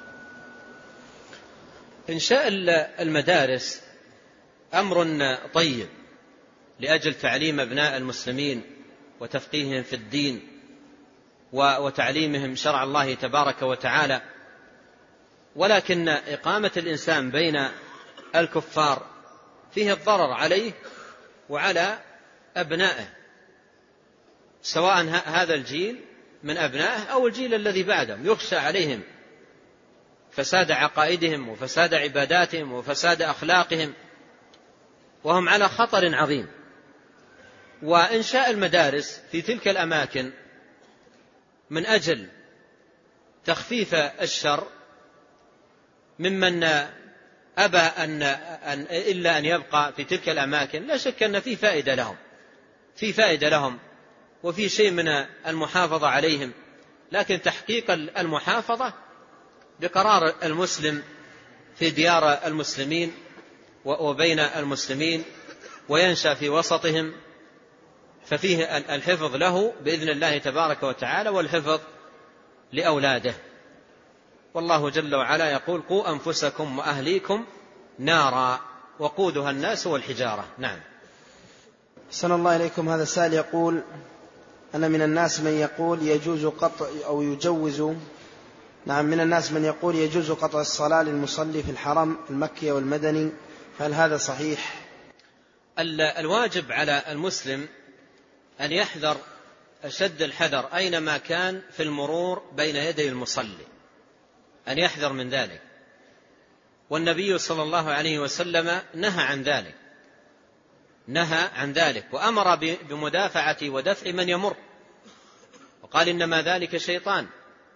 إنشاء المدارس أمر طيب لأجل تعليم أبناء المسلمين وتفقيههم في الدين وتعليمهم شرع الله تبارك وتعالى، ولكن إقامة الإنسان بين الكفار فيه الضرر عليه وعلى أبنائه، سواء هذا الجيل من أبنائه أو الجيل الذي بعدهم، يخشى عليهم فساد عقائدهم وفساد عباداتهم وفساد أخلاقهم، وهم على خطر عظيم. وإنشاء المدارس في تلك الأماكن من أجل تخفيف الشر ممن أبى أن أن إلا أن يبقى في تلك الأماكن، لا شك أن في فائدة لهم، في فائدة لهم وفي شيء من المحافظة عليهم، لكن تحقيق المحافظة بقرار المسلم في ديار المسلمين وبين المسلمين وينشأ في وسطهم، ففيه الحفظ له بإذن الله تبارك وتعالى والحفظ لأولاده. والله جل وعلا يقول: قوا أنفسكم وأهليكم نارا وقودها الناس والحجارة. نعم. أحسن الله إليكم. هذا السائل يقول: أنا من الناس من يقول يجوز قطع أو يجوز نعم من الناس من يقول يجوز قطع الصلاة للمصلي في الحرم المكي والمدني، هل هذا صحيح؟ الواجب على المسلم أن يحذر أشد الحذر أينما كان في المرور بين يدي المصلي، أن يحذر من ذلك. والنبي صلى الله عليه وسلم نهى عن ذلك، نهى عن ذلك وأمر بمدافعة ودفع من يمر، وقال إنما ذلك شيطان.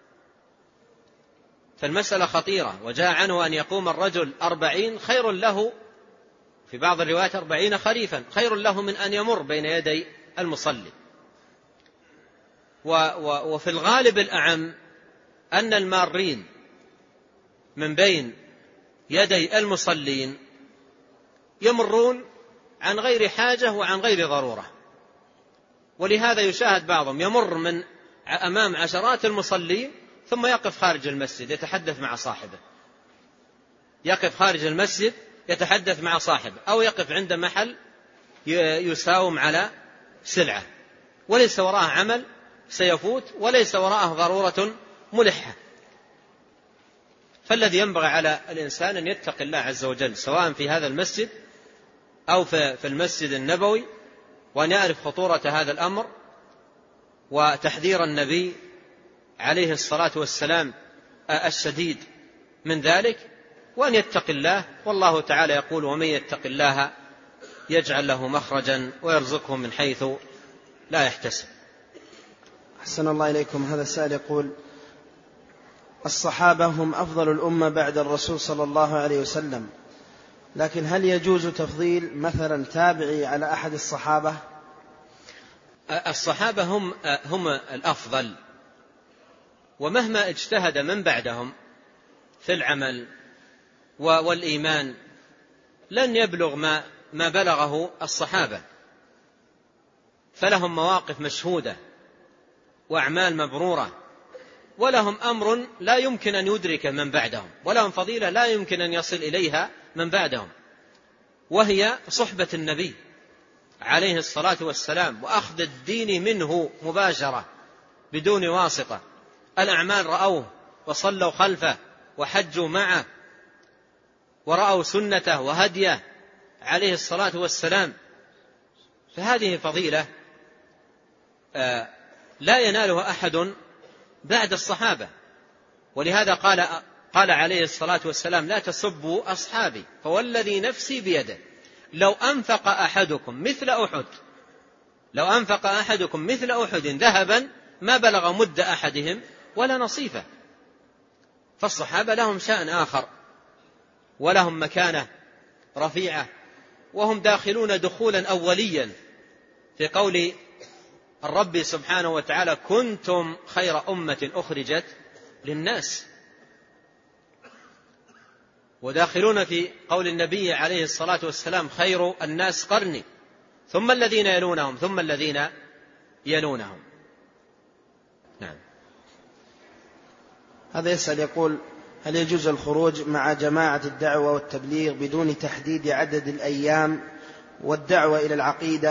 فالمسألة خطيرة. وجاء عنه أن يقوم الرجل أربعين خير له، في بعض الروايات أربعين خريفا خير له من أن يمر بين يدي المصلي. وفي الغالب الأعم أن المارين من بين يدي المصلين يمرون عن غير حاجة وعن غير ضرورة، ولهذا يشاهد بعضهم يمر من أمام عشرات المصلين ثم يقف خارج المسجد يتحدث مع صاحبه، يقف خارج المسجد يتحدث مع صاحبه، أو يقف عند محل يساوم على سلعة، وليس وراءه عمل سيفوت وليس وراءه ضرورة ملحة. فالذي ينبغي على الإنسان أن يتقي الله عز وجل سواء في هذا المسجد أو في المسجد النبوي، وأن يعرف خطورة هذا الأمر وتحذير النبي عليه الصلاة والسلام الشديد من ذلك، وأن يتقي الله. والله تعالى يقول: ومن يتق الله يجعل له مخرجا ويرزقه من حيث لا يحتسب. أحسن الله إليكم. هذا السائل يقول: الصحابة هم أفضل الأمة بعد الرسول صلى الله عليه وسلم، لكن هل يجوز تفضيل مثلا تابعي على أحد الصحابة؟ الصحابة هم, هم الأفضل، ومهما اجتهد من بعدهم في العمل والإيمان لن يبلغ ما, ما بلغه الصحابة، فلهم مواقف مشهودة وأعمال مبرورة، ولهم أمر لا يمكن أن يدركه من بعدهم، ولهم فضيلة لا يمكن أن يصل إليها من بعدهم، وهي صحبة النبي عليه الصلاة والسلام وأخذ الدين منه مباشرة بدون واسطة. الأعمال رأوه وصلوا خلفه وحجوا معه ورأوا سنته وهديه عليه الصلاة والسلام، فهذه فضيلة لا ينالها أحد بعد الصحابة. ولهذا قال قال عليه الصلاة والسلام: لا تسبوا أصحابي فوالذي نفسي بيده لو أنفق أحدكم مثل أحد لو أنفق أحدكم مثل أحد ذهبا ما بلغ مد أحدهم ولا نصيفه. فالصحابة لهم شأن آخر ولهم مكانة رفيعة، وهم داخلون دخولا أوليا في قول الرب سبحانه وتعالى: كنتم خير أمة أخرجت للناس، وداخلون في قول النبي عليه الصلاة والسلام: خير الناس قرني ثم الذين يلونهم ثم الذين يلونهم. نعم. هذا يسأل يقول: هل يجوز الخروج مع جماعة الدعوة والتبليغ بدون تحديد عدد الأيام والدعوة إلى العقيدة؟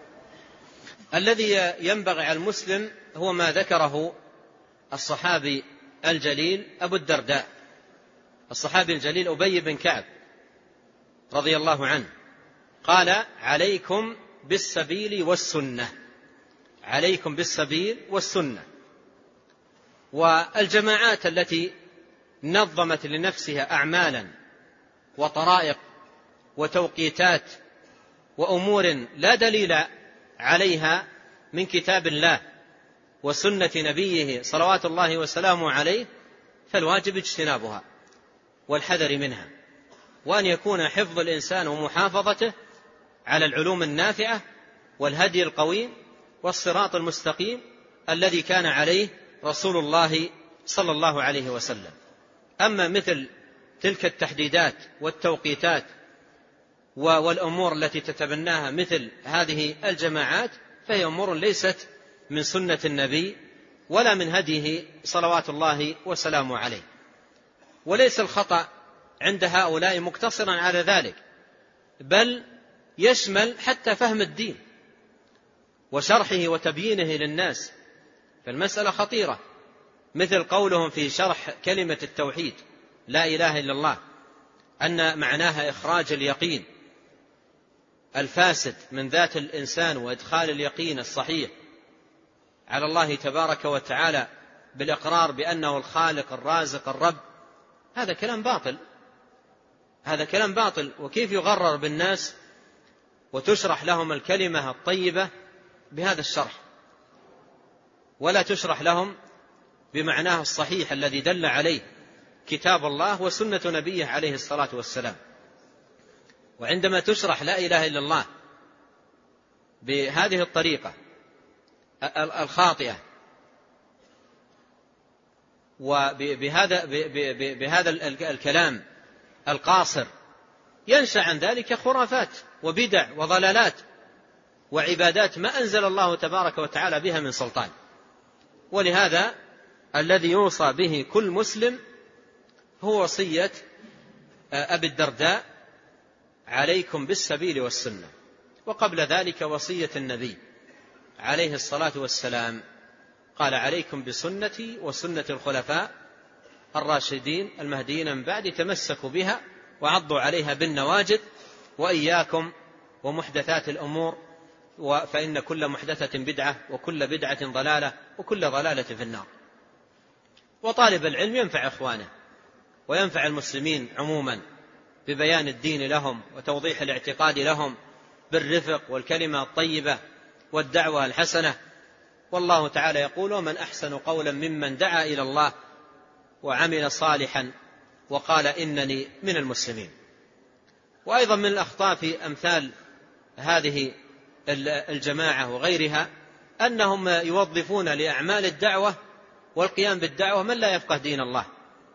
الذي ينبغي على المسلم هو ما ذكره الصحابي الجليل أبو الدرداء، الصحابي الجليل أبي بن كعب رضي الله عنه، قال: عليكم بالسبيل والسنة، عليكم بالسبيل والسنة. والجماعات التي نظمت لنفسها أعمالا وطرائق وتوقيتات وأمور لا دليل عليها من كتاب الله وسنة نبيه صلوات الله وسلامه عليه، فالواجب اجتنابها والحذر منها، وأن يكون حفظ الإنسان ومحافظته على العلوم النافعة والهدي القويم والصراط المستقيم الذي كان عليه رسول الله صلى الله عليه وسلم. أما مثل تلك التحديدات والتوقيتات والأمور التي تتبناها مثل هذه الجماعات فهي أمور ليست من سنة النبي ولا من هديه صلوات الله وسلامه عليه. وليس الخطأ عند هؤلاء مقتصرا على ذلك، بل يشمل حتى فهم الدين وشرحه وتبيينه للناس، فالمسألة خطيرة، مثل قولهم في شرح كلمة التوحيد لا إله إلا الله أن معناها إخراج اليقين الفاسد من ذات الإنسان وإدخال اليقين الصحيح على الله تبارك وتعالى بالإقرار بأنه الخالق الرازق الرب. هذا كلام باطل، هذا كلام باطل. وكيف يغرر بالناس وتشرح لهم الكلمة الطيبة بهذا الشرح، ولا تشرح لهم بمعناها الصحيح الذي دل عليه كتاب الله وسنة نبيه عليه الصلاة والسلام. وعندما تشرح لا إله إلا الله بهذه الطريقة الخاطئة وبهذا بهذا الكلام القاصر، ينشأ عن ذلك خرافات وبدع وضلالات وعبادات ما أنزل الله تبارك وتعالى بها من سلطان. ولهذا الذي يوصى به كل مسلم هو وصية أبي الدرداء: عليكم بالسبيل والسنة. وقبل ذلك وصية النبي عليه الصلاة والسلام، قال: عليكم بسنتي وسنة الخلفاء الراشدين المهديين من بعد تمسكوا بها وعضوا عليها بالنواجذ، وإياكم ومحدثات الأمور، فإن كل محدثة بدعة وكل بدعة ضلالة وكل ضلالة في النار. وطالب العلم ينفع إخوانه وينفع المسلمين عموما ببيان الدين لهم وتوضيح الاعتقاد لهم بالرفق والكلمة الطيبة والدعوة الحسنة. والله تعالى يقول: ومن أحسن قولا ممن دعا إلى الله وعمل صالحا وقال إنني من المسلمين. وأيضا من الأخطاء في أمثال هذه الجماعة وغيرها أنهم يوظفون لأعمال الدعوة والقيام بالدعوة من لا يفقه دين الله،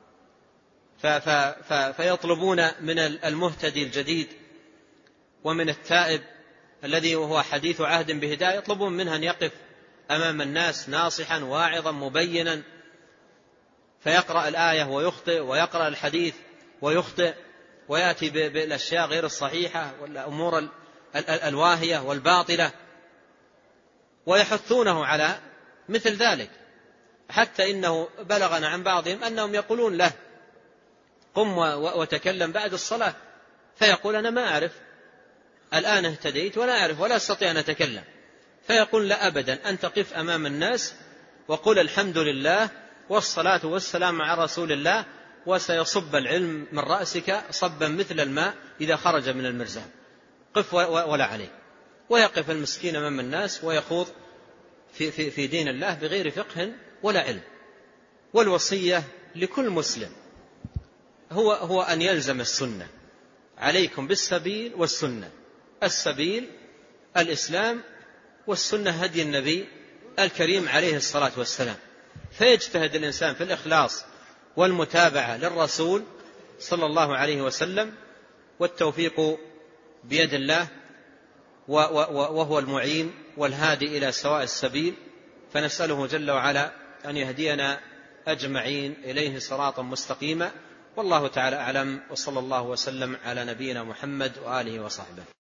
فيطلبون من المهتدي الجديد ومن التائب الذي هو حديث عهد بهداية، يطلبون منه أن يقف أمام الناس ناصحا واعظا مبينا، فيقرأ الآية ويخطئ، ويقرأ الحديث ويخطئ، ويأتي بالأشياء غير الصحيحة والأمور الواهية والباطلة، ويحثونه على مثل ذلك، حتى إنه بلغنا عن بعضهم أنهم يقولون له: قم وتكلم بعد الصلاة، فيقول: أنا ما أعرف، الآن اهتديت ولا أعرف ولا أستطيع أن أتكلم. فيقول: لا أبدا، أن تقف أمام الناس وقل الحمد لله والصلاة والسلام على رسول الله، وسيصب العلم من رأسك صبا مثل الماء إذا خرج من المرزاب. قف ولا عليه. ويقف المسكين أمام الناس ويخوض في, في, في دين الله بغير فقه ولا علم. والوصية لكل مسلم هو, هو أن يلزم السنة. عليكم بالسبيل والسنة. السبيل الإسلام، والسنة هدي النبي الكريم عليه الصلاة والسلام. فيجتهد الإنسان في الإخلاص والمتابعة للرسول صلى الله عليه وسلم، والتوفيق بيد الله، وهو المعين والهادي إلى سواء السبيل. فنسأله جل وعلا أن يهدينا أجمعين إليه صراطا مستقيما. والله تعالى أعلم، وصلى الله وسلم على نبينا محمد وآله وصحبه.